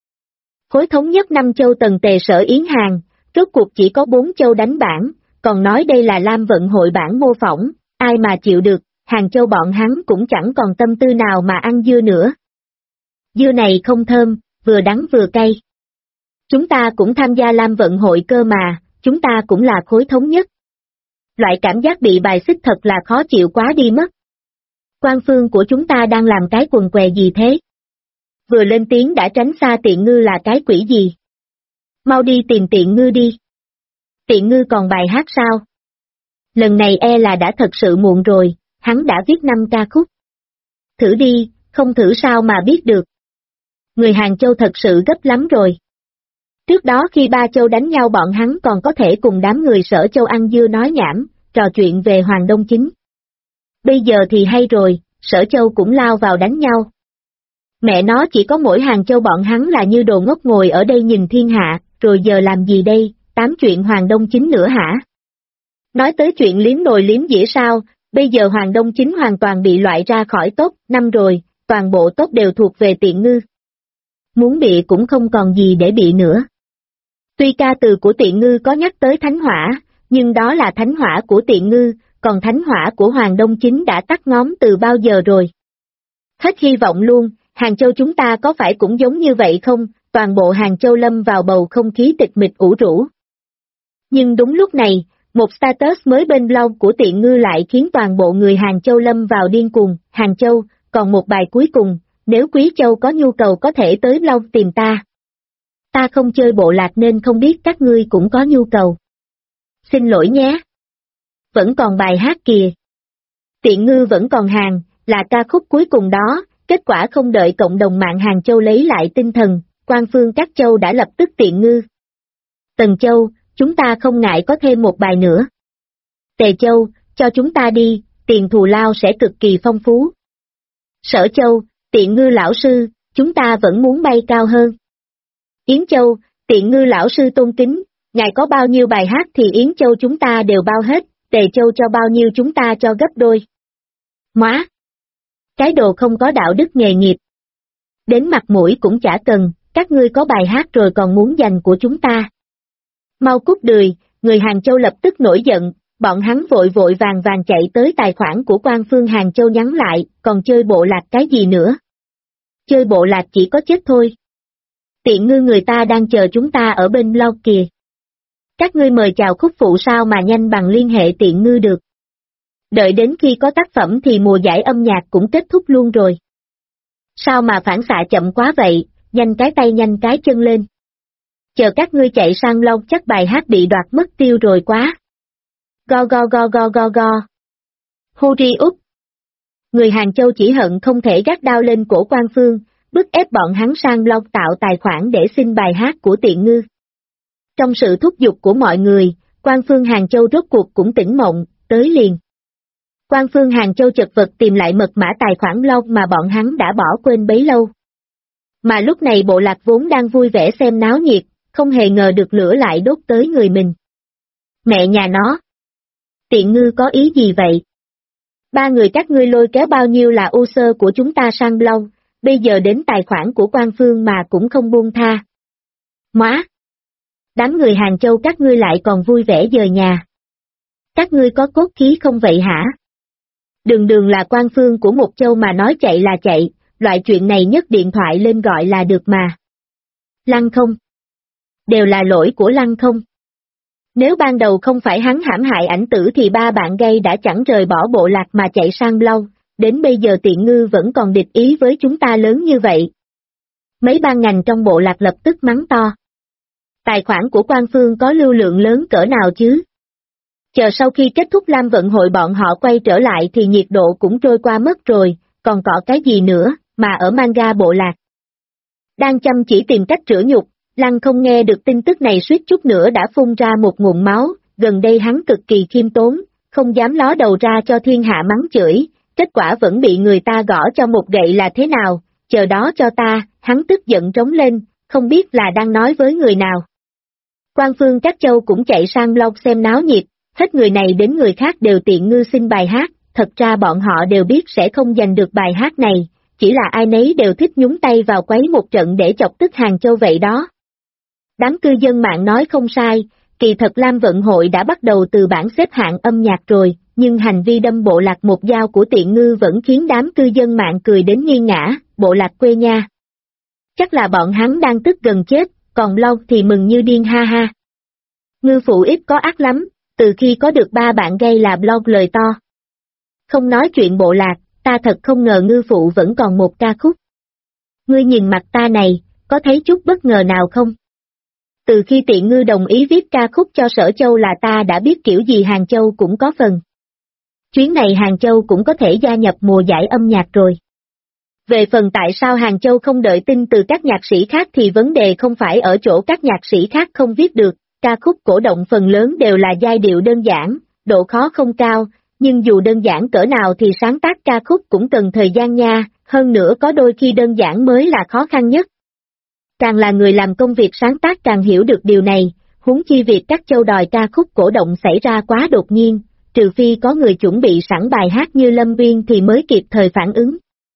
Khối thống nhất 5 châu Tần Tề Sở Yến Hàng, rốt cuộc chỉ có 4 châu đánh bản, còn nói đây là Lam Vận Hội bản mô phỏng, ai mà chịu được, Hàng Châu bọn hắn cũng chẳng còn tâm tư nào mà ăn dưa nữa. Dưa này không thơm, vừa đắng vừa cay. Chúng ta cũng tham gia Lam Vận Hội cơ mà, chúng ta cũng là khối thống nhất. Loại cảm giác bị bài xích thật là khó chịu quá đi mất. Quan phương của chúng ta đang làm cái quần què gì thế? Vừa lên tiếng đã tránh xa Tiện Ngư là cái quỷ gì? Mau đi tìm Tiện Ngư đi. Tiện Ngư còn bài hát sao? Lần này là đã thật sự muộn rồi, hắn đã viết 5 ca khúc. Thử đi, không thử sao mà biết được. Người Hàng Châu thật sự gấp lắm rồi. Trước đó khi 3 châu đánh nhau bọn hắn còn có thể cùng đám người Sở Châu ăn dưa nói nhảm, trò chuyện về Hoàng Đông Chính. Bây giờ thì hay rồi, Sở Châu cũng lao vào đánh nhau. Mẹ nó chỉ có mỗi Hàng Châu bọn hắn là như đồ ngốc ngồi ở đây nhìn thiên hạ, rồi giờ làm gì đây, tám chuyện Hoàng Đông Chính nữa hả? Nói tới chuyện liếm nồi liếm dĩa sao, bây giờ Hoàng Đông Chính hoàn toàn bị loại ra khỏi top 5 rồi, toàn bộ top đều thuộc về Tiện Ngư. Muốn bị cũng không còn gì để bị nữa. Tuy ca từ của Tiện Ngư có nhắc tới thánh hỏa, nhưng đó là thánh hỏa của Tiện Ngư, còn thánh hỏa của Hoàng Đông Chính đã tắt ngóm từ bao giờ rồi. Hết hy vọng luôn, Hàng Châu chúng ta có phải cũng giống như vậy không, toàn bộ Hàng Châu lâm vào bầu không khí tịch mịch ủ rũ. Nhưng đúng lúc này, một status mới bên blog của Tiện Ngư lại khiến toàn bộ người Hàng Châu lâm vào điên cuồng. Hàng Châu, còn một bài cuối cùng, nếu Quý Châu có nhu cầu có thể tới blog tìm ta. Ta không chơi bộ lạc nên không biết các ngươi cũng có nhu cầu. Xin lỗi nhé. Vẫn còn bài hát kìa. Tiện Ngư vẫn còn hàng, là ca khúc cuối cùng đó, kết quả không đợi cộng đồng mạng Hàng Châu lấy lại tinh thần, quan phương các châu đã lập tức Tiện Ngư. Tần Châu, chúng ta không ngại có thêm một bài nữa. Tề Châu, cho chúng ta đi, tiền thù lao sẽ cực kỳ phong phú. Sở Châu, Tiện Ngư lão sư, chúng ta vẫn muốn bay cao hơn. Yến Châu, Tiện Ngư lão sư tôn kính, ngài có bao nhiêu bài hát thì Yến Châu chúng ta đều bao hết, Tề Châu cho bao nhiêu chúng ta cho gấp đôi. Móa! Cái đồ không có đạo đức nghề nghiệp. Đến mặt mũi cũng chả cần, các ngươi có bài hát rồi còn muốn giành của chúng ta. Mau cút đười, người Hàng Châu lập tức nổi giận, bọn hắn vội vội vàng vàng chạy tới tài khoản của quan phương Hàng Châu nhắn lại, còn chơi bộ lạc cái gì nữa? Chơi bộ lạc chỉ có chết thôi. Tiện Ngư người ta đang chờ chúng ta ở bên blog kìa. Các ngươi mời chào khúc phụ sao mà nhanh bằng liên hệ Tiện Ngư được. Đợi đến khi có tác phẩm thì mùa giải âm nhạc cũng kết thúc luôn rồi. Sao mà phản xạ chậm quá vậy, nhanh cái tay nhanh cái chân lên. Chờ các ngươi chạy sang blog chắc bài hát bị đoạt mất tiêu rồi quá. Go go go go go go. Hurry up. Người Hàng Châu chỉ hận không thể gác đao lên cổ quan phương, bức ép bọn hắn sang blog tạo tài khoản để xin bài hát của Tiện Ngư. Trong sự thúc giục của mọi người, quan phương Hàng Châu rốt cuộc cũng tỉnh mộng, tới liền. Quan phương Hàng Châu chật vật tìm lại mật mã tài khoản blog mà bọn hắn đã bỏ quên bấy lâu. Mà lúc này bộ lạc vốn đang vui vẻ xem náo nhiệt, không hề ngờ được lửa lại đốt tới người mình. Mẹ nhà nó! Tiện Ngư có ý gì vậy? Ba người các ngươi lôi kéo bao nhiêu là u sơ của chúng ta sang Long, bây giờ đến tài khoản của quan phương mà cũng không buông tha. Móa! Đám người Hàng Châu các ngươi lại còn vui vẻ dời nhà. Các ngươi có cốt khí không vậy hả? Đường đường là quan phương của một châu mà nói chạy là chạy, loại chuyện này nhấc điện thoại lên gọi là được mà. Lăng Không. Đều là lỗi của Lăng Không. Nếu ban đầu không phải hắn hãm hại ảnh tử thì ba bạn gay đã chẳng rời bỏ bộ lạc mà chạy sang Long, đến bây giờ Tiện Ngư vẫn còn địch ý với chúng ta lớn như vậy. Mấy ban ngành trong bộ lạc lập tức mắng to. Tài khoản của quan phương có lưu lượng lớn cỡ nào chứ? Chờ sau khi kết thúc Lam vận hội bọn họ quay trở lại thì nhiệt độ cũng trôi qua mất rồi, còn có cái gì nữa, mà ở manga bộ lạc. Đang chăm chỉ tìm cách rửa nhục, Lăng Không nghe được tin tức này suýt chút nữa đã phun ra một ngụm máu, gần đây hắn cực kỳ khiêm tốn, không dám ló đầu ra cho thiên hạ mắng chửi, kết quả vẫn bị người ta gõ cho một gậy là thế nào, chờ đó cho ta, hắn tức giận trống lên, không biết là đang nói với người nào. Quan phương các châu cũng chạy sang Long xem náo nhiệt, hết người này đến người khác đều Tiện Ngư xin bài hát, thật ra bọn họ đều biết sẽ không giành được bài hát này, chỉ là ai nấy đều thích nhúng tay vào quấy một trận để chọc tức Hàng Châu vậy đó. Đám cư dân mạng nói không sai, kỳ thật Lam vận hội đã bắt đầu từ bảng xếp hạng âm nhạc rồi, nhưng hành vi đâm bộ lạc một dao của Tiện Ngư vẫn khiến đám cư dân mạng cười đến nghiêng ngã, bộ lạc quê nha. Chắc là bọn hắn đang tức gần chết, còn Long thì mừng như điên ha ha. Ngư phụ ít có ác lắm, từ khi có được ba bạn gay là blog lời to. Không nói chuyện bộ lạc, ta thật không ngờ ngư phụ vẫn còn một ca khúc. Ngươi nhìn mặt ta này, có thấy chút bất ngờ nào không? Từ khi Tiện Ngư đồng ý viết ca khúc cho Sở Châu là ta đã biết kiểu gì Hàng Châu cũng có phần. Chuyến này Hàng Châu cũng có thể gia nhập mùa giải âm nhạc rồi. Về phần tại sao Hàng Châu không đợi tin từ các nhạc sĩ khác thì vấn đề không phải ở chỗ các nhạc sĩ khác không viết được, ca khúc cổ động phần lớn đều là giai điệu đơn giản, độ khó không cao, nhưng dù đơn giản cỡ nào thì sáng tác ca khúc cũng cần thời gian nha, hơn nữa có đôi khi đơn giản mới là khó khăn nhất. Càng là người làm công việc sáng tác càng hiểu được điều này, huống chi việc các châu đòi ca khúc cổ động xảy ra quá đột nhiên, trừ phi có người chuẩn bị sẵn bài hát như Lâm Uyên thì mới kịp thời phản ứng.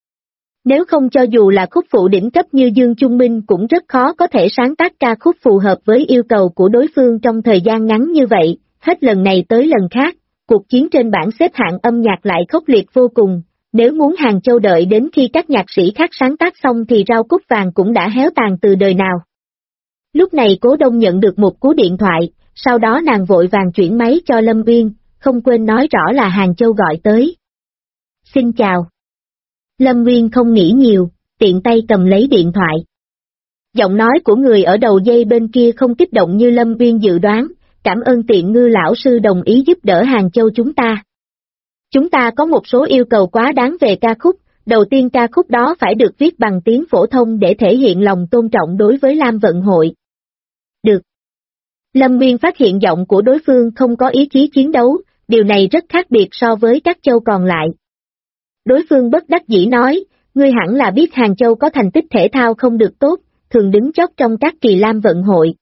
Nếu không cho dù là khúc phụ đỉnh cấp như Dương Trung Minh cũng rất khó có thể sáng tác ca khúc phù hợp với yêu cầu của đối phương trong thời gian ngắn như vậy, hết lần này tới lần khác, cuộc chiến trên bảng xếp hạng âm nhạc lại khốc liệt vô cùng, nếu muốn Hàng Châu đợi đến khi các nhạc sĩ khác sáng tác xong thì rau cúc vàng cũng đã héo tàn từ đời nào. Lúc này Cố Đông nhận được một cú điện thoại, sau đó nàng vội vàng chuyển máy cho Lâm Uyên, không quên nói rõ là Hàng Châu gọi tới. Xin chào. Lâm Uyên không nghĩ nhiều, tiện tay cầm lấy điện thoại. Giọng nói của người ở đầu dây bên kia không kích động như Lâm Uyên dự đoán, cảm ơn Tiện Ngư lão sư đồng ý giúp đỡ Hàng Châu chúng ta. Chúng ta có một số yêu cầu quá đáng về ca khúc, đầu tiên ca khúc đó phải được viết bằng tiếng phổ thông để thể hiện lòng tôn trọng đối với Lam vận hội. Được. Lâm Uyên phát hiện giọng của đối phương không có ý chí chiến đấu, điều này rất khác biệt so với các châu còn lại. Đối phương bất đắc dĩ nói, ngươi hẳn là biết Hàng Châu có thành tích thể thao không được tốt, thường đứng chót trong các kỳ Lam vận hội.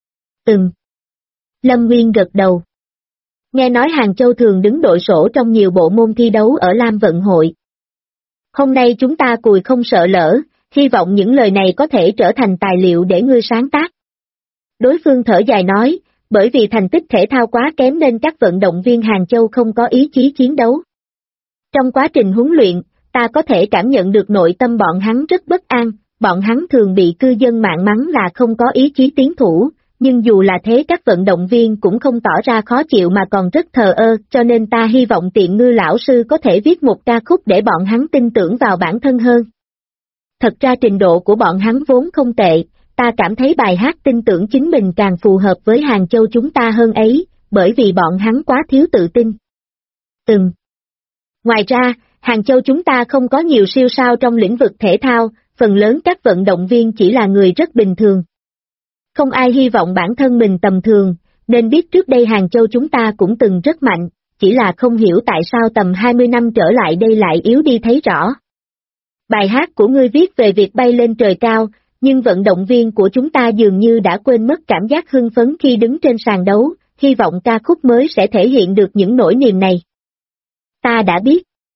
Lâm Uyên gật đầu. Nghe nói Hàng Châu thường đứng đội sổ trong nhiều bộ môn thi đấu ở Lam vận hội. Hôm nay chúng ta cùi không sợ lỡ, hy vọng những lời này có thể trở thành tài liệu để ngươi sáng tác. Đối phương thở dài nói, bởi vì thành tích thể thao quá kém nên các vận động viên Hàng Châu không có ý chí chiến đấu. Trong quá trình huấn luyện, ta có thể cảm nhận được nội tâm bọn hắn rất bất an, bọn hắn thường bị cư dân mạng mắng là không có ý chí tiến thủ, nhưng dù là thế các vận động viên cũng không tỏ ra khó chịu mà còn rất thờ ơ, cho nên ta hy vọng Tiện Ngư lão sư có thể viết một ca khúc để bọn hắn tin tưởng vào bản thân hơn. Thật ra trình độ của bọn hắn vốn không tệ, ta cảm thấy bài hát tin tưởng chính mình càng phù hợp với Hàng Châu chúng ta hơn ấy, bởi vì bọn hắn quá thiếu tự tin. Ngoài ra, Hàng Châu chúng ta không có nhiều siêu sao trong lĩnh vực thể thao, phần lớn các vận động viên chỉ là người rất bình thường. Không ai hy vọng bản thân mình tầm thường, nên biết trước đây Hàng Châu chúng ta cũng từng rất mạnh, chỉ là không hiểu tại sao tầm 20 năm trở lại đây lại yếu đi thấy rõ. Bài hát của ngươi viết về việc bay lên trời cao, nhưng vận động viên của chúng ta dường như đã quên mất cảm giác hưng phấn khi đứng trên sàn đấu, hy vọng ca khúc mới sẽ thể hiện được những nỗi niềm này. Ta đã biết.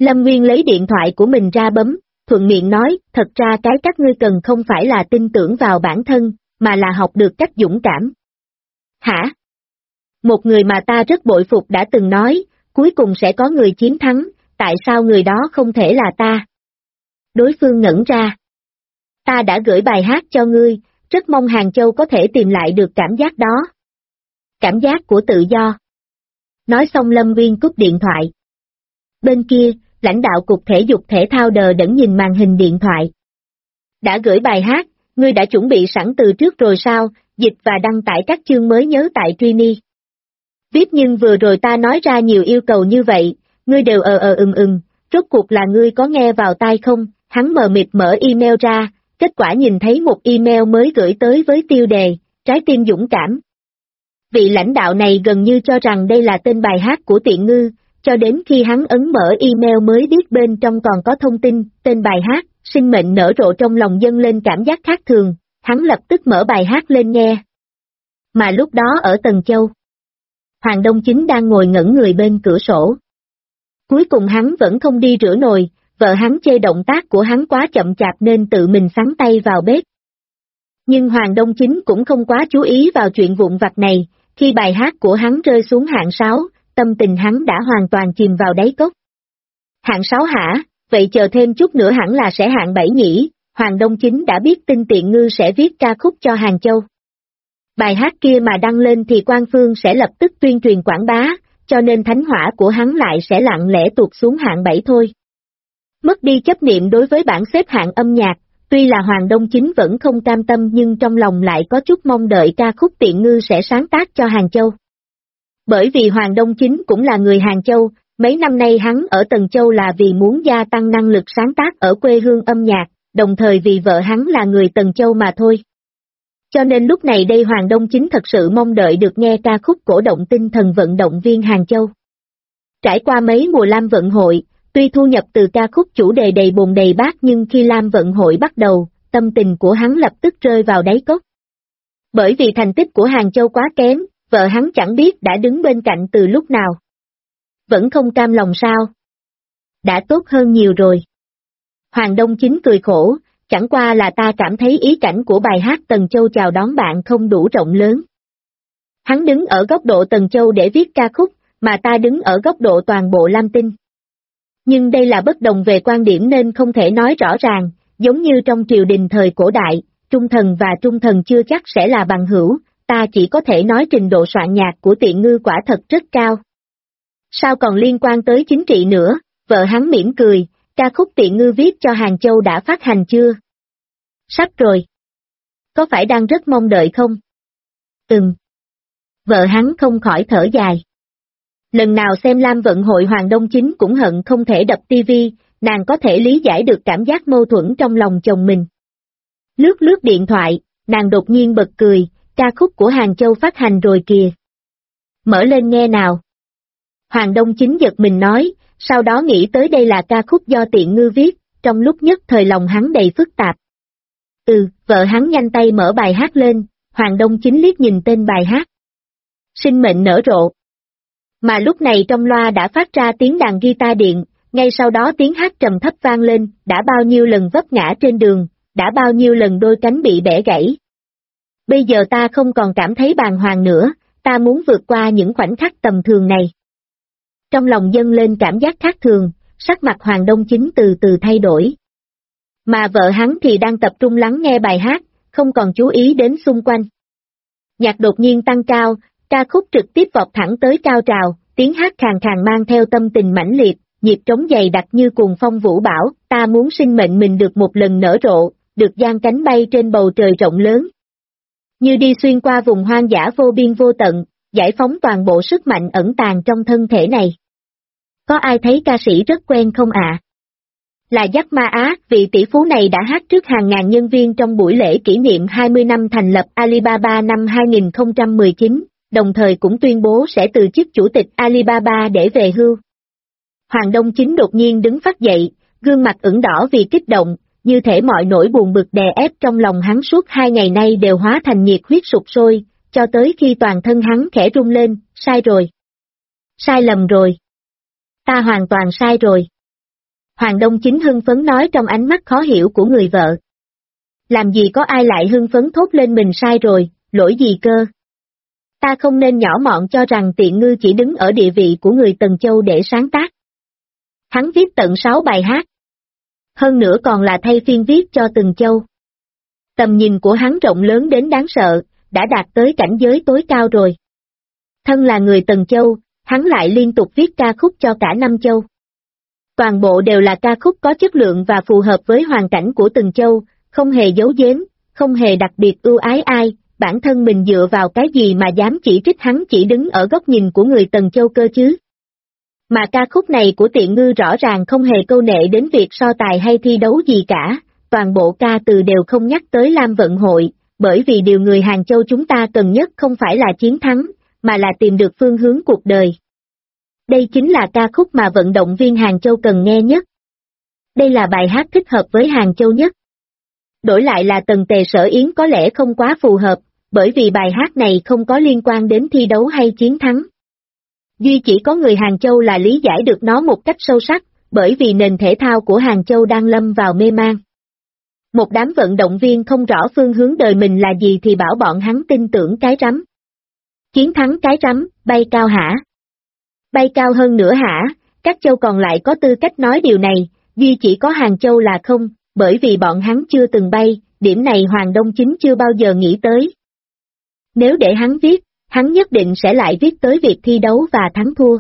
Lâm Nguyên lấy điện thoại của mình ra bấm, thuận miệng nói, thật ra cái các ngươi cần không phải là tin tưởng vào bản thân, mà là học được cách dũng cảm. Hả? Một người mà ta rất bội phục đã từng nói, cuối cùng sẽ có người chiến thắng, tại sao người đó không thể là ta? Đối phương ngẩn ra. Ta đã gửi bài hát cho ngươi, rất mong Hàng Châu có thể tìm lại được cảm giác đó. Cảm giác của tự do. Nói xong Lâm Nguyên cúp điện thoại. Bên kia, lãnh đạo cục thể dục thể thao đờ đẫn nhìn màn hình điện thoại. Đã gửi bài hát, ngươi đã chuẩn bị sẵn từ trước rồi sao, dịch và đăng tải các chương mới nhớ tại Trini. Viết nhưng vừa rồi ta nói ra nhiều yêu cầu như vậy, ngươi đều rốt cuộc là ngươi có nghe vào tai không, hắn mờ mịt mở email ra, kết quả nhìn thấy một email mới gửi tới với tiêu đề, trái tim dũng cảm. Vị lãnh đạo này gần như cho rằng đây là tên bài hát của Tiện Ngư, cho đến khi hắn ấn mở email mới biết bên trong còn có thông tin, tên bài hát, sinh mệnh nở rộ trong lòng dâng lên cảm giác khác thường, hắn lập tức mở bài hát lên nghe. Mà lúc đó ở Tần Châu, Hoàng Đông Chính đang ngồi ngẩn người bên cửa sổ. Cuối cùng hắn vẫn không đi rửa nồi, vợ hắn chê động tác của hắn quá chậm chạp nên tự mình sắn tay vào bếp. Nhưng Hoàng Đông Chính cũng không quá chú ý vào chuyện vụn vặt này, khi bài hát của hắn rơi xuống hạng 6, tâm tình hắn đã hoàn toàn chìm vào đáy cốc. Hạng 6 hả, vậy chờ thêm chút nữa hẳn là sẽ hạng 7 nhỉ, Hoàng Đông Chính đã biết tin Tiện Ngư sẽ viết ca khúc cho Hàng Châu. Bài hát kia mà đăng lên thì Quan Phương sẽ lập tức tuyên truyền quảng bá, cho nên thánh hỏa của hắn lại sẽ lặng lẽ tụt xuống hạng 7 thôi. Mất đi chấp niệm đối với bảng xếp hạng âm nhạc, tuy là Hoàng Đông Chính vẫn không cam tâm nhưng trong lòng lại có chút mong đợi ca khúc Tiện Ngư sẽ sáng tác cho Hàng Châu. Bởi vì Hoàng Đông Chính cũng là người Hàng Châu, mấy năm nay hắn ở Tần Châu là vì muốn gia tăng năng lực sáng tác ở quê hương âm nhạc, đồng thời vì vợ hắn là người Tần Châu mà thôi. Cho nên lúc này đây Hoàng Đông Chính thật sự mong đợi được nghe ca khúc cổ động tinh thần vận động viên Hàng Châu. Trải qua mấy mùa Lam Vận Hội, tuy thu nhập từ ca khúc chủ đề đầy bồn đầy bát nhưng khi Lam Vận Hội bắt đầu, tâm tình của hắn lập tức rơi vào đáy cốc. Bởi vì thành tích của Hàng Châu quá kém, vợ hắn chẳng biết đã đứng bên cạnh từ lúc nào. Vẫn không cam lòng sao? Đã tốt hơn nhiều rồi. Hoàng Đông Chính cười khổ, chẳng qua là ta cảm thấy ý cảnh của bài hát Tần Châu chào đón bạn không đủ rộng lớn. Hắn đứng ở góc độ Tần Châu để viết ca khúc, mà ta đứng ở góc độ toàn bộ Lam Tinh. Nhưng đây là bất đồng về quan điểm nên không thể nói rõ ràng, giống như trong triều đình thời cổ đại, trung thần và trung thần chưa chắc sẽ là bằng hữu, ta chỉ có thể nói trình độ soạn nhạc của Tiện Ngư quả thật rất cao. Sao còn liên quan tới chính trị nữa, vợ hắn mỉm cười, ca khúc Tiện Ngư viết cho Hàng Châu đã phát hành chưa? Sắp rồi. Có phải đang rất mong đợi không? Vợ hắn không khỏi thở dài. Lần nào xem Lam Vận Hội Hoàng Đông Chính cũng hận không thể đập tivi, nàng có thể lý giải được cảm giác mâu thuẫn trong lòng chồng mình. Lướt lướt điện thoại, nàng đột nhiên bật cười, ca khúc của Hàng Châu phát hành rồi kìa. Mở lên nghe nào. Hoàng Đông Chính giật mình nói, sau đó nghĩ tới đây là ca khúc do Tiện Ngư viết, trong lúc nhất thời lòng hắn đầy phức tạp. Vợ hắn nhanh tay mở bài hát lên, Hoàng Đông Chính liếc nhìn tên bài hát. Sinh mệnh nở rộ. Mà lúc này trong loa đã phát ra tiếng đàn guitar điện, ngay sau đó tiếng hát trầm thấp vang lên, đã bao nhiêu lần vấp ngã trên đường, đã bao nhiêu lần đôi cánh bị bẻ gãy. Bây giờ ta không còn cảm thấy bàng hoàng nữa, ta muốn vượt qua những khoảnh khắc tầm thường này. Trong lòng dâng lên cảm giác khác thường, sắc mặt Hoàng Đông Chính từ từ thay đổi. Mà vợ hắn thì đang tập trung lắng nghe bài hát, không còn chú ý đến xung quanh. Nhạc đột nhiên tăng cao, ca khúc trực tiếp vọt thẳng tới cao trào, tiếng hát khàn khàn mang theo tâm tình mãnh liệt, nhịp trống dày đặc như cuồng phong vũ bão, ta muốn sinh mệnh mình được một lần nở rộ, được giang cánh bay trên bầu trời rộng lớn. Như đi xuyên qua vùng hoang dã vô biên vô tận, giải phóng toàn bộ sức mạnh ẩn tàng trong thân thể này. Có ai thấy ca sĩ rất quen không ạ? Là Jack Ma Á, vị tỷ phú này đã hát trước hàng ngàn nhân viên trong buổi lễ kỷ niệm 20 năm thành lập Alibaba năm 2019, đồng thời cũng tuyên bố sẽ từ chức chủ tịch Alibaba để về hưu. Hoàng Đông Chính đột nhiên đứng phát dậy, gương mặt ửng đỏ vì kích động, như thể mọi nỗi buồn bực đè ép trong lòng hắn suốt 2 ngày nay đều hóa thành nhiệt huyết sục sôi, cho tới khi toàn thân hắn khẽ rung lên, sai rồi. Sai lầm rồi. Ta hoàn toàn sai rồi. Hoàng Đông Chính hưng phấn nói trong ánh mắt khó hiểu của người vợ. Làm gì có ai lại hưng phấn thốt lên mình sai rồi, lỗi gì cơ? Ta không nên nhỏ mọn cho rằng Tiện Ngư chỉ đứng ở địa vị của người Tần Châu để sáng tác. Hắn viết tận 6 bài hát. Hơn nữa còn là thay phiên viết cho từng châu. Tầm nhìn của hắn rộng lớn đến đáng sợ, đã đạt tới cảnh giới tối cao rồi. Thân là người Tần Châu, hắn lại liên tục viết ca khúc cho cả 5 châu. Toàn bộ đều là ca khúc có chất lượng và phù hợp với hoàn cảnh của từng châu, không hề giấu giếm, không hề đặc biệt ưu ái ai, bản thân mình dựa vào cái gì mà dám chỉ trích hắn chỉ đứng ở góc nhìn của người Tần Châu cơ chứ. Mà ca khúc này của Tiện Ngư rõ ràng không hề câu nệ đến việc so tài hay thi đấu gì cả, toàn bộ ca từ đều không nhắc tới Lam Vận Hội, bởi vì điều người Hàng Châu chúng ta cần nhất không phải là chiến thắng, mà là tìm được phương hướng cuộc đời. Đây chính là ca khúc mà vận động viên Hàng Châu cần nghe nhất. Đây là bài hát thích hợp với Hàng Châu nhất. Đổi lại là Tần Tề Sở Yến có lẽ không quá phù hợp, bởi vì bài hát này không có liên quan đến thi đấu hay chiến thắng. Duy chỉ có người Hàng Châu là lý giải được nó một cách sâu sắc, bởi vì nền thể thao của Hàng Châu đang lâm vào mê man. Một đám vận động viên không rõ phương hướng đời mình là gì thì bảo bọn hắn tin tưởng cái rắm. Chiến thắng cái rắm, bay cao hả? Bay cao hơn nữa hả? Các châu còn lại có tư cách nói điều này, duy chỉ có Hàng Châu là không, bởi vì bọn hắn chưa từng bay, điểm này Hoàng Đông Chính chưa bao giờ nghĩ tới. Nếu để hắn viết, hắn nhất định sẽ lại viết tới việc thi đấu và thắng thua.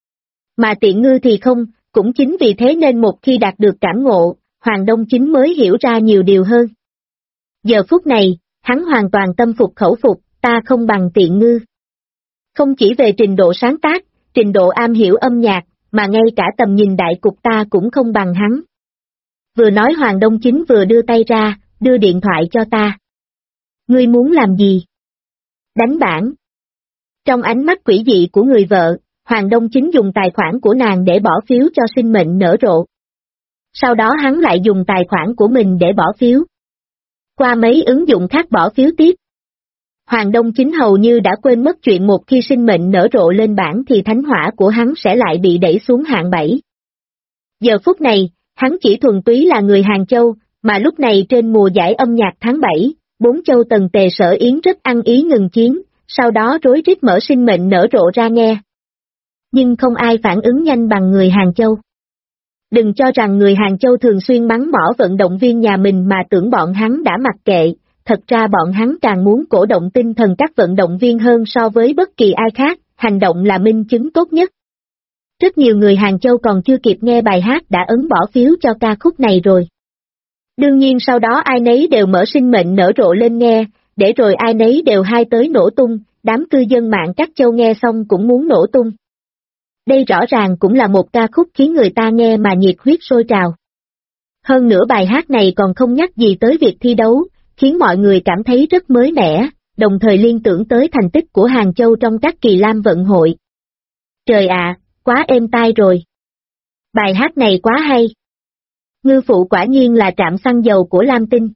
Mà Tiện Ngư thì không, cũng chính vì thế nên một khi đạt được cảm ngộ, Hoàng Đông Chính mới hiểu ra nhiều điều hơn. Giờ phút này, hắn hoàn toàn tâm phục khẩu phục, ta không bằng Tiện Ngư. Không chỉ về trình độ sáng tác, trình độ am hiểu âm nhạc, mà ngay cả tầm nhìn đại cục ta cũng không bằng hắn. Vừa nói Hoàng Đông Chính vừa đưa tay ra, đưa điện thoại cho ta. Ngươi muốn làm gì? Đánh bảng. Trong ánh mắt quỷ dị của người vợ, Hoàng Đông Chính dùng tài khoản của nàng để bỏ phiếu cho sinh mệnh nở rộ. Sau đó hắn lại dùng tài khoản của mình để bỏ phiếu. Qua mấy ứng dụng khác bỏ phiếu tiếp. Hoàng Đông Chính hầu như đã quên mất chuyện một khi sinh mệnh nở rộ lên bảng thì thánh hỏa của hắn sẽ lại bị đẩy xuống hạng 7. Giờ phút này, hắn chỉ thuần túy là người Hàng Châu, mà lúc này trên mùa giải âm nhạc tháng 7, 4 châu Tần Tề Sở Yến rất ăn ý ngừng chiến, sau đó rối rít mở sinh mệnh nở rộ ra nghe. Nhưng không ai phản ứng nhanh bằng người Hàng Châu. Đừng cho rằng người Hàng Châu thường xuyên mắng mỏ vận động viên nhà mình mà tưởng bọn hắn đã mặc kệ, thật ra bọn hắn càng muốn cổ động tinh thần các vận động viên hơn so với bất kỳ ai khác, hành động là minh chứng tốt nhất. Rất nhiều người Hàng Châu còn chưa kịp nghe bài hát đã ấn bỏ phiếu cho ca khúc này rồi. Đương nhiên sau đó ai nấy đều mở sinh mệnh nở rộ lên nghe, để rồi ai nấy đều hai tới nổ tung, đám cư dân mạng các châu nghe xong cũng muốn nổ tung. Đây rõ ràng cũng là một ca khúc khiến người ta nghe mà nhiệt huyết sôi trào. Hơn nữa bài hát này còn không nhắc gì tới việc thi đấu, khiến mọi người cảm thấy rất mới mẻ, đồng thời liên tưởng tới thành tích của Hàng Châu trong các kỳ Lam Vận Hội. Trời ạ, quá êm tai rồi. Bài hát này quá hay. Ngư phụ quả nhiên là trạm xăng dầu của Lam Tinh.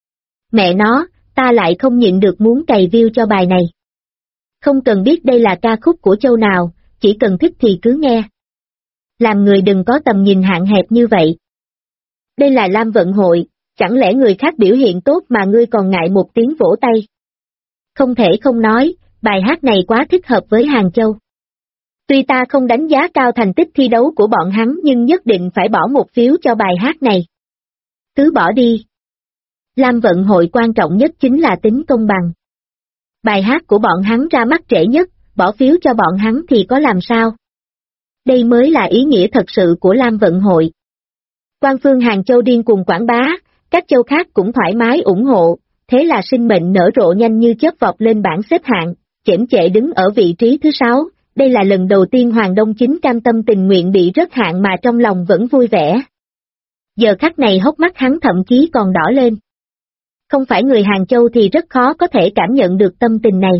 Mẹ nó, ta lại không nhịn được muốn cày view cho bài này. Không cần biết đây là ca khúc của châu nào, chỉ cần thích thì cứ nghe. Làm người đừng có tầm nhìn hạn hẹp như vậy. Đây là Lam Vận Hội, chẳng lẽ người khác biểu hiện tốt mà ngươi còn ngại một tiếng vỗ tay? Không thể không nói, bài hát này quá thích hợp với Hàng Châu. Tuy ta không đánh giá cao thành tích thi đấu của bọn hắn nhưng nhất định phải bỏ một phiếu cho bài hát này. Cứ bỏ đi. Lam Vận Hội quan trọng nhất chính là tính công bằng. Bài hát của bọn hắn ra mắt trễ nhất, bỏ phiếu cho bọn hắn thì có làm sao? Đây mới là ý nghĩa thật sự của Lam Vận Hội. Quan phương Hàng Châu điên cuồng quảng bá, các châu khác cũng thoải mái ủng hộ, thế là sinh mệnh nở rộ nhanh như chớp vọt lên bảng xếp hạng, chễm chệ đứng ở vị trí thứ 6, đây là lần đầu tiên Hoàng Đông Chính cam tâm tình nguyện bị rớt hạng mà trong lòng vẫn vui vẻ. Giờ khắc này hốc mắt hắn thậm chí còn đỏ lên. Không phải người Hàng Châu thì rất khó có thể cảm nhận được tâm tình này.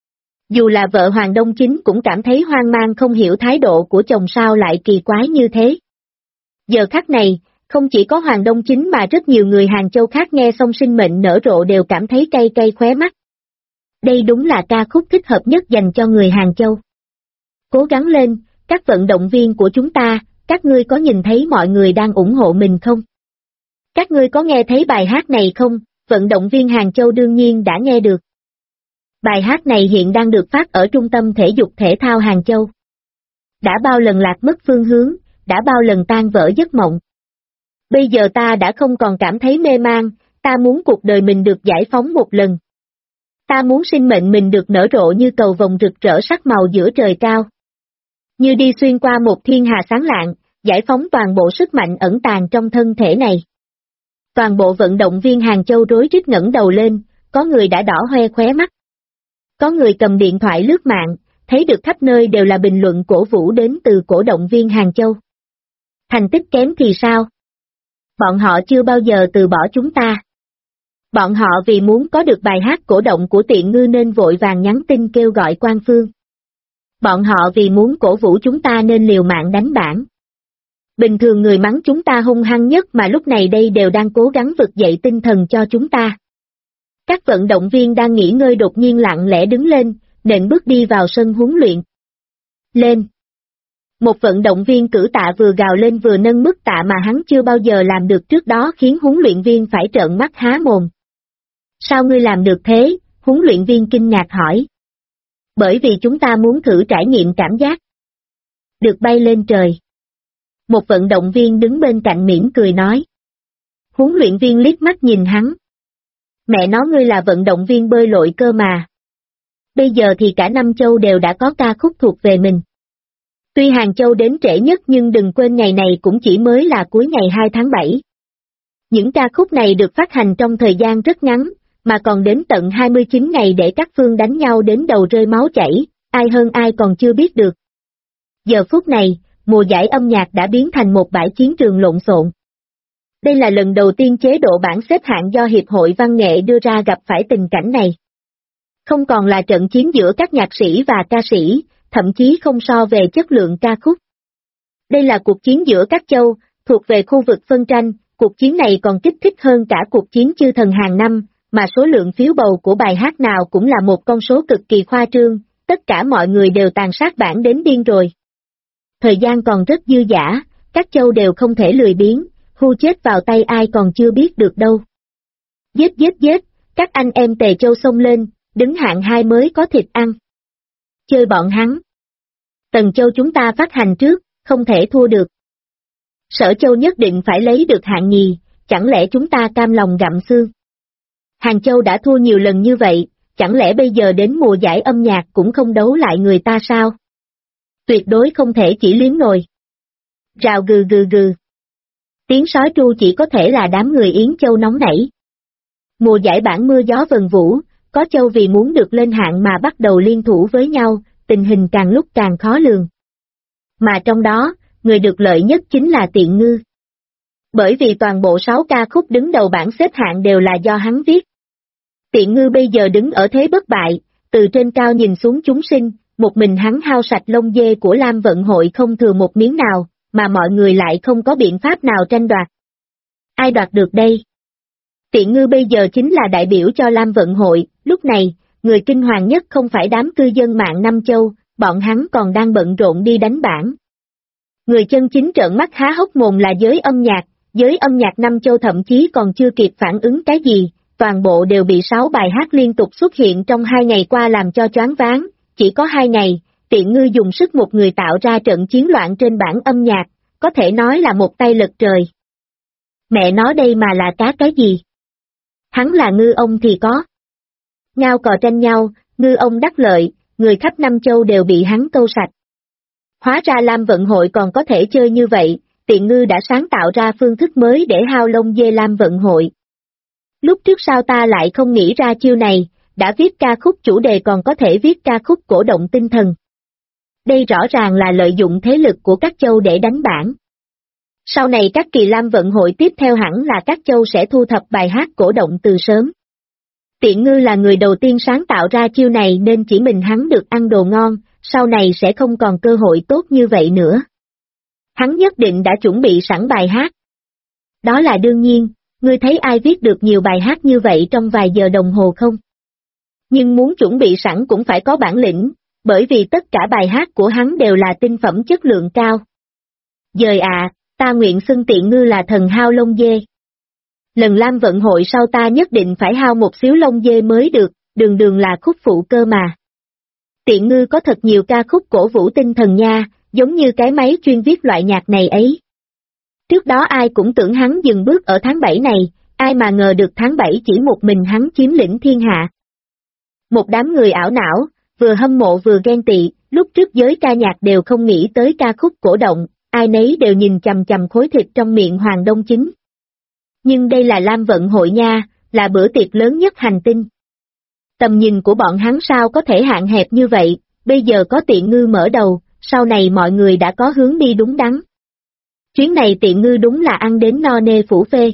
Dù là vợ Hoàng Đông Chính cũng cảm thấy hoang mang không hiểu thái độ của chồng sao lại kỳ quái như thế. Giờ khắc này, không chỉ có Hoàng Đông Chính mà rất nhiều người Hàng Châu khác nghe xong sinh mệnh nở rộ đều cảm thấy cay cay khóe mắt. Đây đúng là ca khúc thích hợp nhất dành cho người Hàng Châu. Cố gắng lên, các vận động viên của chúng ta, Các ngươi có nhìn thấy mọi người đang ủng hộ mình không? Các ngươi có nghe thấy bài hát này không? Vận động viên Hàng Châu đương nhiên đã nghe được. Bài hát này hiện đang được phát ở Trung tâm Thể dục Thể thao Hàng Châu. Đã bao lần lạc mất phương hướng, đã bao lần tan vỡ giấc mộng. Bây giờ ta đã không còn cảm thấy mê man, ta muốn cuộc đời mình được giải phóng một lần. Ta muốn sinh mệnh mình được nở rộ như cầu vồng rực rỡ sắc màu giữa trời cao. Như đi xuyên qua một thiên hà sáng lạng, giải phóng toàn bộ sức mạnh ẩn tàng trong thân thể này. Toàn bộ vận động viên Hàng Châu rối rít ngẩng đầu lên, có người đã đỏ hoe khóe mắt. Có người cầm điện thoại lướt mạng, thấy được khắp nơi đều là bình luận cổ vũ đến từ cổ động viên Hàng Châu. Thành tích kém thì sao? Bọn họ chưa bao giờ từ bỏ chúng ta. Bọn họ vì muốn có được bài hát cổ động của Tiện Ngư nên vội vàng nhắn tin kêu gọi quan phương. Bọn họ vì muốn cổ vũ chúng ta nên liều mạng đánh bảng. Bình thường người mắng chúng ta hung hăng nhất mà lúc này đây đều đang cố gắng vực dậy tinh thần cho chúng ta. Các vận động viên đang nghỉ ngơi đột nhiên lặng lẽ đứng lên, nện bước đi vào sân huấn luyện. Lên! Một vận động viên cử tạ vừa gào lên vừa nâng mức tạ mà hắn chưa bao giờ làm được trước đó khiến huấn luyện viên phải trợn mắt há mồm. Sao ngươi làm được thế? Huấn luyện viên kinh ngạc hỏi. Bởi vì chúng ta muốn thử trải nghiệm cảm giác được bay lên trời. Một vận động viên đứng bên cạnh mỉm cười nói. Huấn luyện viên liếc mắt nhìn hắn. Mẹ nói ngươi là vận động viên bơi lội cơ mà. Bây giờ thì cả năm châu đều đã có ca khúc thuộc về mình. Tuy Hàng Châu đến trễ nhất nhưng đừng quên ngày này cũng chỉ mới là cuối ngày 2 tháng 7. Những ca khúc này được phát hành trong thời gian rất ngắn, mà còn đến tận 29 ngày để các phương đánh nhau đến đầu rơi máu chảy, ai hơn ai còn chưa biết được. Giờ phút này, mùa giải âm nhạc đã biến thành một bãi chiến trường lộn xộn. Đây là lần đầu tiên chế độ bảng xếp hạng do Hiệp hội Văn nghệ đưa ra gặp phải tình cảnh này. Không còn là trận chiến giữa các nhạc sĩ và ca sĩ, thậm chí không so về chất lượng ca khúc. Đây là cuộc chiến giữa các châu, thuộc về khu vực phân tranh, cuộc chiến này còn kích thích hơn cả cuộc chiến chư thần hàng năm, mà số lượng phiếu bầu của bài hát nào cũng là một con số cực kỳ khoa trương, tất cả mọi người đều tàn sát bảng đến điên rồi. Thời gian còn rất dư dả, các châu đều không thể lười biếng, hưu chết vào tay ai còn chưa biết được đâu. Giết giết giết, các anh em Tề Châu xông lên, đứng hạng 2 mới có thịt ăn. Chơi bọn hắn. Tần Châu chúng ta phát hành trước, không thể thua được. Sở Châu nhất định phải lấy được hạng nhì, chẳng lẽ chúng ta cam lòng gặm xương? Hàng Châu đã thua nhiều lần như vậy, chẳng lẽ bây giờ đến mùa giải âm nhạc cũng không đấu lại người ta sao? Tuyệt đối không thể chỉ liếm nồi. Rào gừ gừ gừ. Tiếng sói tru chỉ có thể là đám người Yến Châu nóng nảy. Mùa giải bảng mưa gió vần vũ, có châu vì muốn được lên hạng mà bắt đầu liên thủ với nhau, tình hình càng lúc càng khó lường. Mà trong đó, người được lợi nhất chính là Tiện Ngư. Bởi vì toàn bộ 6 ca khúc đứng đầu bảng xếp hạng đều là do hắn viết. Tiện Ngư bây giờ đứng ở thế bất bại, từ trên cao nhìn xuống chúng sinh, một mình hắn hao sạch lông dê của Lam Vận Hội không thừa một miếng nào, mà mọi người lại không có biện pháp nào tranh đoạt. Ai đoạt được đây? Tiện Ngư bây giờ chính là đại biểu cho Lam Vận Hội, lúc này, người kinh hoàng nhất không phải đám cư dân mạng Nam Châu, bọn hắn còn đang bận rộn đi đánh bảng. Người chân chính trợn mắt há hốc mồm là giới âm nhạc Nam Châu thậm chí còn chưa kịp phản ứng cái gì, toàn bộ đều bị 6 bài hát liên tục xuất hiện trong 2 ngày qua làm cho choáng váng, chỉ có 2 ngày, Tiện Ngư dùng sức một người tạo ra trận chiến loạn trên bảng âm nhạc, có thể nói là một tay lật trời. Mẹ nói đây mà là cá cái gì? Hắn là ngư ông thì có. Ngao cò tranh nhau, ngư ông đắc lợi, người khắp Nam Châu đều bị hắn câu sạch. Hóa ra Lam Vận Hội còn có thể chơi như vậy, Tiện Ngư đã sáng tạo ra phương thức mới để hao lông dê Lam Vận Hội. Lúc trước sao ta lại không nghĩ ra chiêu này, đã viết ca khúc chủ đề còn có thể viết ca khúc cổ động tinh thần. Đây rõ ràng là lợi dụng thế lực của các châu để đánh bảng. Sau này các kỳ Lam Vận Hội tiếp theo hẳn là các châu sẽ thu thập bài hát cổ động từ sớm. Tiện Ngư là người đầu tiên sáng tạo ra chiêu này nên chỉ mình hắn được ăn đồ ngon, sau này sẽ không còn cơ hội tốt như vậy nữa. Hắn nhất định đã chuẩn bị sẵn bài hát. Đó là đương nhiên, ngươi thấy ai viết được nhiều bài hát như vậy trong vài giờ đồng hồ không? Nhưng muốn chuẩn bị sẵn cũng phải có bản lĩnh, bởi vì tất cả bài hát của hắn đều là tinh phẩm chất lượng cao. Dời à, ta nguyện xưng Tiện Ngư là thần hao lông dê. Lần Lam vận hội sau ta nhất định phải hao một xíu lông dê mới được, đường đường là khúc phụ cơ mà. Tiện Ngư có thật nhiều ca khúc cổ vũ tinh thần nha, giống như cái máy chuyên viết loại nhạc này ấy. Trước đó ai cũng tưởng hắn dừng bước ở tháng 7 này, ai mà ngờ được tháng 7 chỉ một mình hắn chiếm lĩnh thiên hạ. Một đám người ảo não, vừa hâm mộ vừa ghen tị, lúc trước giới ca nhạc đều không nghĩ tới ca khúc cổ động, ai nấy đều nhìn chằm chằm khối thịt trong miệng Hoàng Đông Chính. Nhưng đây là Lam vận hội nha, là bữa tiệc lớn nhất hành tinh. Tầm nhìn của bọn hắn sao có thể hạn hẹp như vậy, bây giờ có Tiện Ngư mở đầu, sau này mọi người đã có hướng đi đúng đắn. Chuyến này Tiện Ngư đúng là ăn đến no nê phủ phê.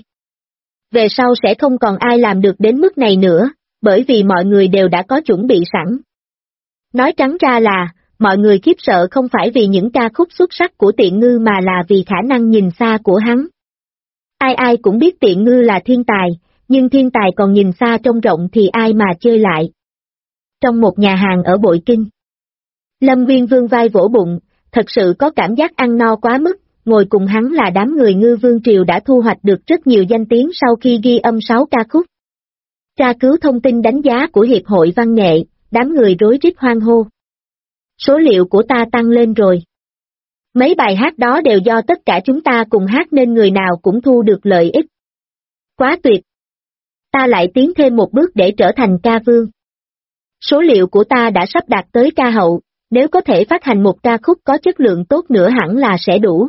Về sau sẽ không còn ai làm được đến mức này nữa, bởi vì mọi người đều đã có chuẩn bị sẵn. Nói trắng ra là, mọi người khiếp sợ không phải vì những ca khúc xuất sắc của Tiện Ngư mà là vì khả năng nhìn xa của hắn. Ai ai cũng biết Tiện Ngư là thiên tài, nhưng thiên tài còn nhìn xa trông rộng thì ai mà chơi lại. Trong một nhà hàng ở Bội Kinh, Lâm Nguyên vương vai vỗ bụng, thật sự có cảm giác ăn no quá mức, ngồi cùng hắn là đám người Ngư Vương Triều đã thu hoạch được rất nhiều danh tiếng sau khi ghi âm 6 ca khúc. Tra cứu thông tin đánh giá của Hiệp hội Văn nghệ, đám người rối rít hoan hô. Số liệu của ta tăng lên rồi. Mấy bài hát đó đều do tất cả chúng ta cùng hát nên người nào cũng thu được lợi ích. Quá tuyệt! Ta lại tiến thêm một bước để trở thành ca vương. Số liệu của ta đã sắp đạt tới ca hậu, nếu có thể phát hành một ca khúc có chất lượng tốt nữa hẳn là sẽ đủ.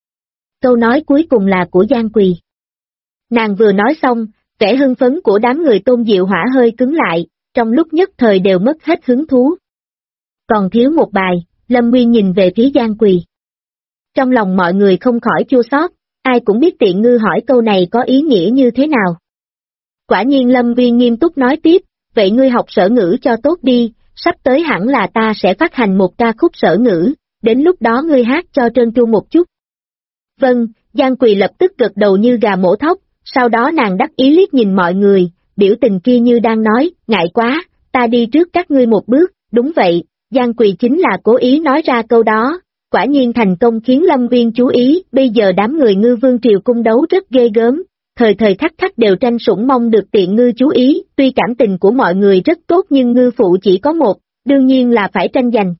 Câu nói cuối cùng là của Giang Quỳ. Nàng vừa nói xong, vẻ hưng phấn của đám người Tôn Diệu Hỏa hơi cứng lại, trong lúc nhất thời đều mất hết hứng thú. Còn thiếu một bài, Lâm Nguyên nhìn về phía Giang Quỳ. Trong lòng mọi người không khỏi chua xót, ai cũng biết Tiện Ngư hỏi câu này có ý nghĩa như thế nào. Quả nhiên Lâm Nguyên nghiêm túc nói tiếp, vậy ngươi học sở ngữ cho tốt đi, sắp tới hẳn là ta sẽ phát hành một ca khúc sở ngữ, đến lúc đó ngươi hát cho trơn tru một chút. Vâng, Giang Quỳ lập tức gật đầu như gà mổ thóc, sau đó nàng đắc ý liếc nhìn mọi người, biểu tình kia như đang nói, ngại quá, ta đi trước các ngươi một bước, đúng vậy, Giang Quỳ chính là cố ý nói ra câu đó, quả nhiên thành công khiến Lâm Nguyên chú ý, bây giờ đám người Ngư Vương Triều cung đấu rất ghê gớm, thời thời khắc khắc đều tranh sủng mong được Tiện Ngư chú ý, tuy cảm tình của mọi người rất tốt nhưng ngư phụ chỉ có một, đương nhiên là phải tranh giành.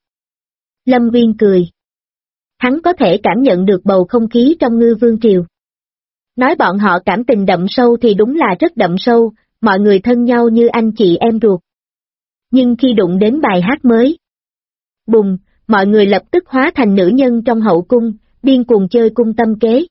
Lâm Nguyên cười. Hắn có thể cảm nhận được bầu không khí trong Ngư Vương Triều. Nói bọn họ cảm tình đậm sâu thì đúng là rất đậm sâu, mọi người thân nhau như anh chị em ruột. Nhưng khi đụng đến bài hát mới, bùng, mọi người lập tức hóa thành nữ nhân trong hậu cung, điên cuồng chơi cung tâm kế.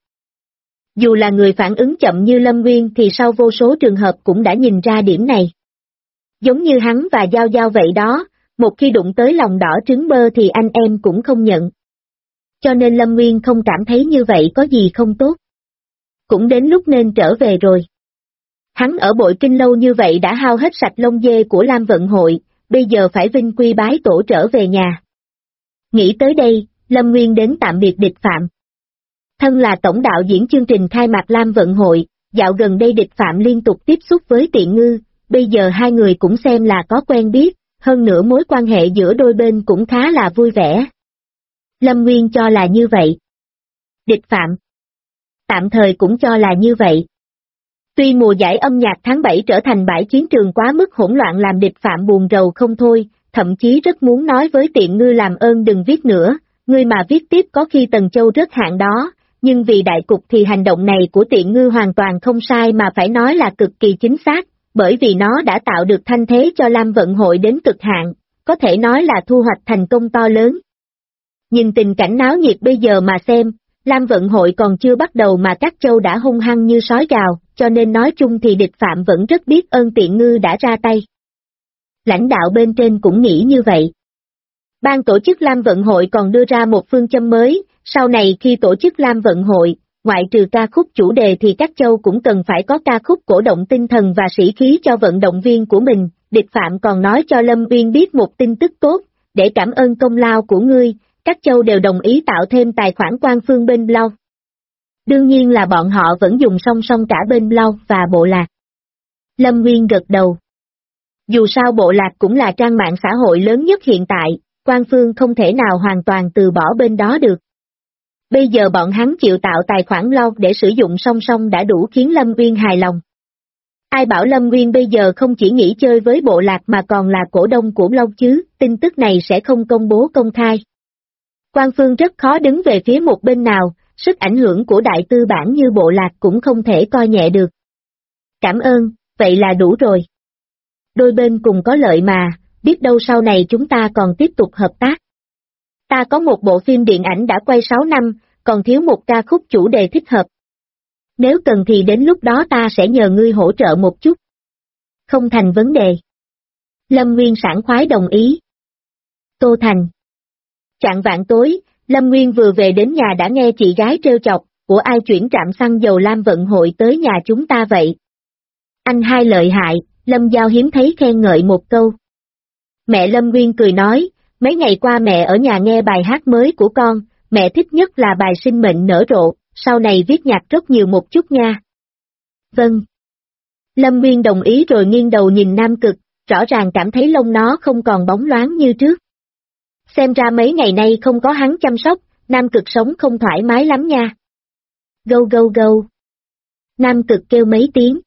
Dù là người phản ứng chậm như Lâm Nguyên thì sau vô số trường hợp cũng đã nhìn ra điểm này. Giống như hắn và Giao Giao vậy đó, một khi đụng tới lòng đỏ trứng bơ thì anh em cũng không nhận. Cho nên Lâm Nguyên không cảm thấy như vậy có gì không tốt. Cũng đến lúc nên trở về rồi. Hắn ở Bội Kinh lâu như vậy đã hao hết sạch lông dê của Lam vận hội, bây giờ phải vinh quy bái tổ trở về nhà. Nghĩ tới đây, Lâm Nguyên đến tạm biệt Địch Phạm. Thân là tổng đạo diễn chương trình khai mạc Lam vận hội, dạo gần đây Địch Phạm liên tục tiếp xúc với Tiện Ngư, bây giờ hai người cũng xem là có quen biết, hơn nữa mối quan hệ giữa đôi bên cũng khá là vui vẻ. Lâm Nguyên cho là như vậy. Địch Phạm tạm thời cũng cho là như vậy. Tuy mùa giải âm nhạc tháng 7 trở thành bãi chiến trường quá mức hỗn loạn làm Địch Phạm buồn rầu không thôi, thậm chí rất muốn nói với Tiện Ngư làm ơn đừng viết nữa, ngươi mà viết tiếp có khi Tần Châu rớt hạng đó, nhưng vì đại cục thì hành động này của Tiện Ngư hoàn toàn không sai mà phải nói là cực kỳ chính xác, bởi vì nó đã tạo được thanh thế cho Lam vận hội đến cực hạn, có thể nói là thu hoạch thành công to lớn. Nhìn tình cảnh náo nhiệt bây giờ mà xem, Lam vận hội còn chưa bắt đầu mà các châu đã hung hăng như sói gào, cho nên nói chung thì Địch Phạm vẫn rất biết ơn Tiện Ngư đã ra tay. Lãnh đạo bên trên cũng nghĩ như vậy. Ban tổ chức Lam vận hội còn đưa ra một phương châm mới, sau này khi tổ chức Lam vận hội, ngoại trừ ca khúc chủ đề thì các châu cũng cần phải có ca khúc cổ động tinh thần và sĩ khí cho vận động viên của mình. Địch Phạm còn nói cho Lâm Uyên biết một tin tức tốt, để cảm ơn công lao của ngươi, các châu đều đồng ý tạo thêm tài khoản quan phương bên blog. Đương nhiên là bọn họ vẫn dùng song song cả bên blog và bộ lạc. Lâm Nguyên gật đầu. Dù sao bộ lạc cũng là trang mạng xã hội lớn nhất hiện tại, quan phương không thể nào hoàn toàn từ bỏ bên đó được. Bây giờ bọn hắn chịu tạo tài khoản blog để sử dụng song song đã đủ khiến Lâm Nguyên hài lòng. Ai bảo Lâm Nguyên bây giờ không chỉ nghỉ chơi với bộ lạc mà còn là cổ đông của blog chứ, tin tức này sẽ không công bố công khai. Quan Phương rất khó đứng về phía một bên nào, sức ảnh hưởng của đại tư bản như bộ lạc cũng không thể coi nhẹ được. Cảm ơn, vậy là đủ rồi. Đôi bên cùng có lợi mà, biết đâu sau này chúng ta còn tiếp tục hợp tác. Ta có một bộ phim điện ảnh đã quay 6 năm, còn thiếu một ca khúc chủ đề thích hợp. Nếu cần thì đến lúc đó ta sẽ nhờ ngươi hỗ trợ một chút. Không thành vấn đề. Lâm Nguyên sảng khoái đồng ý. Tô Thành. Chạng vạng tối, Lâm Nguyên vừa về đến nhà đã nghe chị gái trêu chọc, của ai chuyển trạm xăng dầu Lam Vận Hội tới nhà chúng ta vậy? Anh hai lợi hại, Lâm Giao hiếm thấy khen ngợi một câu. Mẹ Lâm Nguyên cười nói, mấy ngày qua mẹ ở nhà nghe bài hát mới của con, mẹ thích nhất là bài Sinh mệnh nở rộ, sau này viết nhạc rất nhiều một chút nha. Vâng. Lâm Nguyên đồng ý rồi nghiêng đầu nhìn Nam Cực, rõ ràng cảm thấy lông nó không còn bóng loáng như trước. Xem ra mấy ngày nay không có hắn chăm sóc, Nam Cực sống không thoải mái lắm nha. Gâu gâu gâu. Nam Cực kêu mấy tiếng.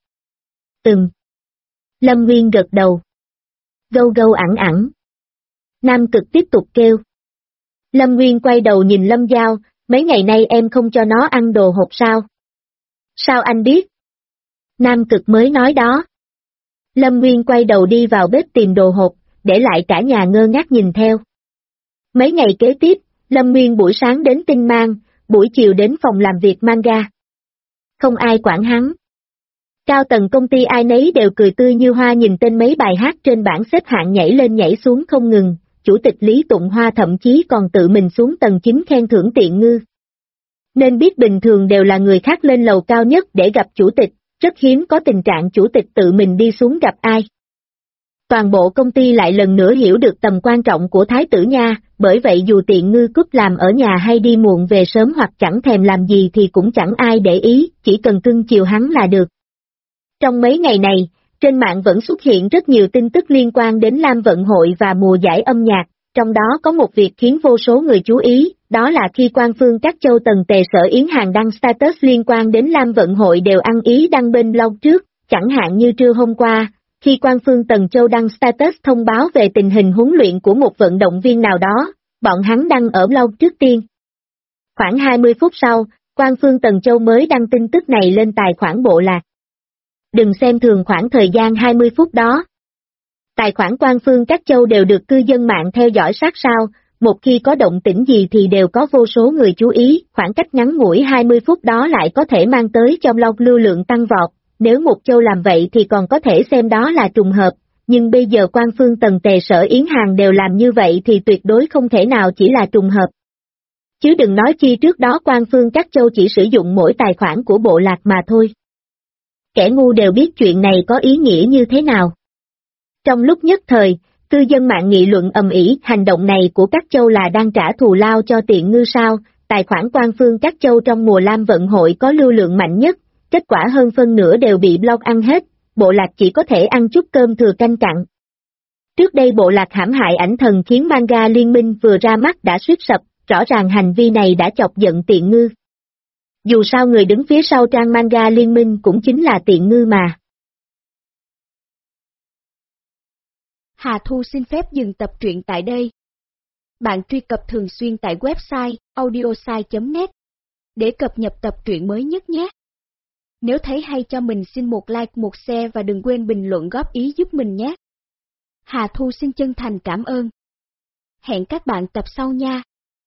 Lâm Nguyên gật đầu. Gâu gâu ẳng ẳng. Nam Cực tiếp tục kêu. Lâm Nguyên quay đầu nhìn Lâm Giao, mấy ngày nay em không cho nó ăn đồ hộp sao? Sao anh biết? Nam Cực mới nói đó. Lâm Nguyên quay đầu đi vào bếp tìm đồ hộp, để lại cả nhà ngơ ngác nhìn theo. Mấy ngày kế tiếp, Lâm Nguyên buổi sáng đến Tinh Mang, buổi chiều đến phòng làm việc manga. Không ai quản hắn. Cao tầng công ty ai nấy đều cười tươi như hoa nhìn tên mấy bài hát trên bảng xếp hạng nhảy lên nhảy xuống không ngừng, chủ tịch Lý Tụng Hoa thậm chí còn tự mình xuống tầng 9 khen thưởng Tiện Ngư. Nên biết bình thường đều là người khác lên lầu cao nhất để gặp chủ tịch, rất hiếm có tình trạng chủ tịch tự mình đi xuống gặp ai. Toàn bộ công ty lại lần nữa hiểu được tầm quan trọng của Thái tử nha, bởi vậy dù Tiện Ngư cúp làm ở nhà hay đi muộn về sớm hoặc chẳng thèm làm gì thì cũng chẳng ai để ý, chỉ cần cưng chiều hắn là được. Trong mấy ngày này, trên mạng vẫn xuất hiện rất nhiều tin tức liên quan đến Lam Vận Hội và mùa giải âm nhạc, trong đó có một việc khiến vô số người chú ý, đó là khi Quan Phương các châu Tần Tề Sở Yến Hàng đăng status liên quan đến Lam Vận Hội đều ăn ý đăng bên blog trước, chẳng hạn như trưa hôm qua, khi Quan Phương Tần Châu đăng status thông báo về tình hình huấn luyện của một vận động viên nào đó, bọn hắn đăng ở blog trước tiên. Khoảng 20 phút sau, Quan Phương Tần Châu mới đăng tin tức này lên tài khoản bộ lạc. Đừng xem thường khoảng thời gian 20 phút đó. Tài khoản Quan Phương các châu đều được cư dân mạng theo dõi sát sao, một khi có động tĩnh gì thì đều có vô số người chú ý, khoảng cách ngắn ngủi 20 phút đó lại có thể mang tới cho blog lưu lượng tăng vọt, nếu một châu làm vậy thì còn có thể xem đó là trùng hợp, nhưng bây giờ Quan Phương Tần Tề Sở Yến Hàng đều làm như vậy thì tuyệt đối không thể nào chỉ là trùng hợp. Chứ đừng nói chi trước đó Quan Phương các châu chỉ sử dụng mỗi tài khoản của bộ lạc mà thôi. Kẻ ngu đều biết chuyện này có ý nghĩa như thế nào. Trong lúc nhất thời, cư dân mạng nghị luận ầm ĩ, hành động này của các châu là đang trả thù lao cho Tiện Ngư sao, tài khoản Quan Phương các châu trong mùa Lam Vận Hội có lưu lượng mạnh nhất, kết quả hơn phân nửa đều bị blog ăn hết, bộ lạc chỉ có thể ăn chút cơm thừa canh cặn. Trước đây bộ lạc hãm hại ảnh thần khiến manga liên minh vừa ra mắt đã suýt sập, rõ ràng hành vi này đã chọc giận Tiện Ngư. Dù sao người đứng phía sau trang manga liên minh cũng chính là Tiện Ngư mà. Hà Thu xin phép dừng tập truyện tại đây. Bạn truy cập thường xuyên tại website audiosai.net để cập nhật tập truyện mới nhất nhé. Nếu thấy hay cho mình xin một like, một share và đừng quên bình luận góp ý giúp mình nhé. Hà Thu xin chân thành cảm ơn. Hẹn các bạn tập sau nha.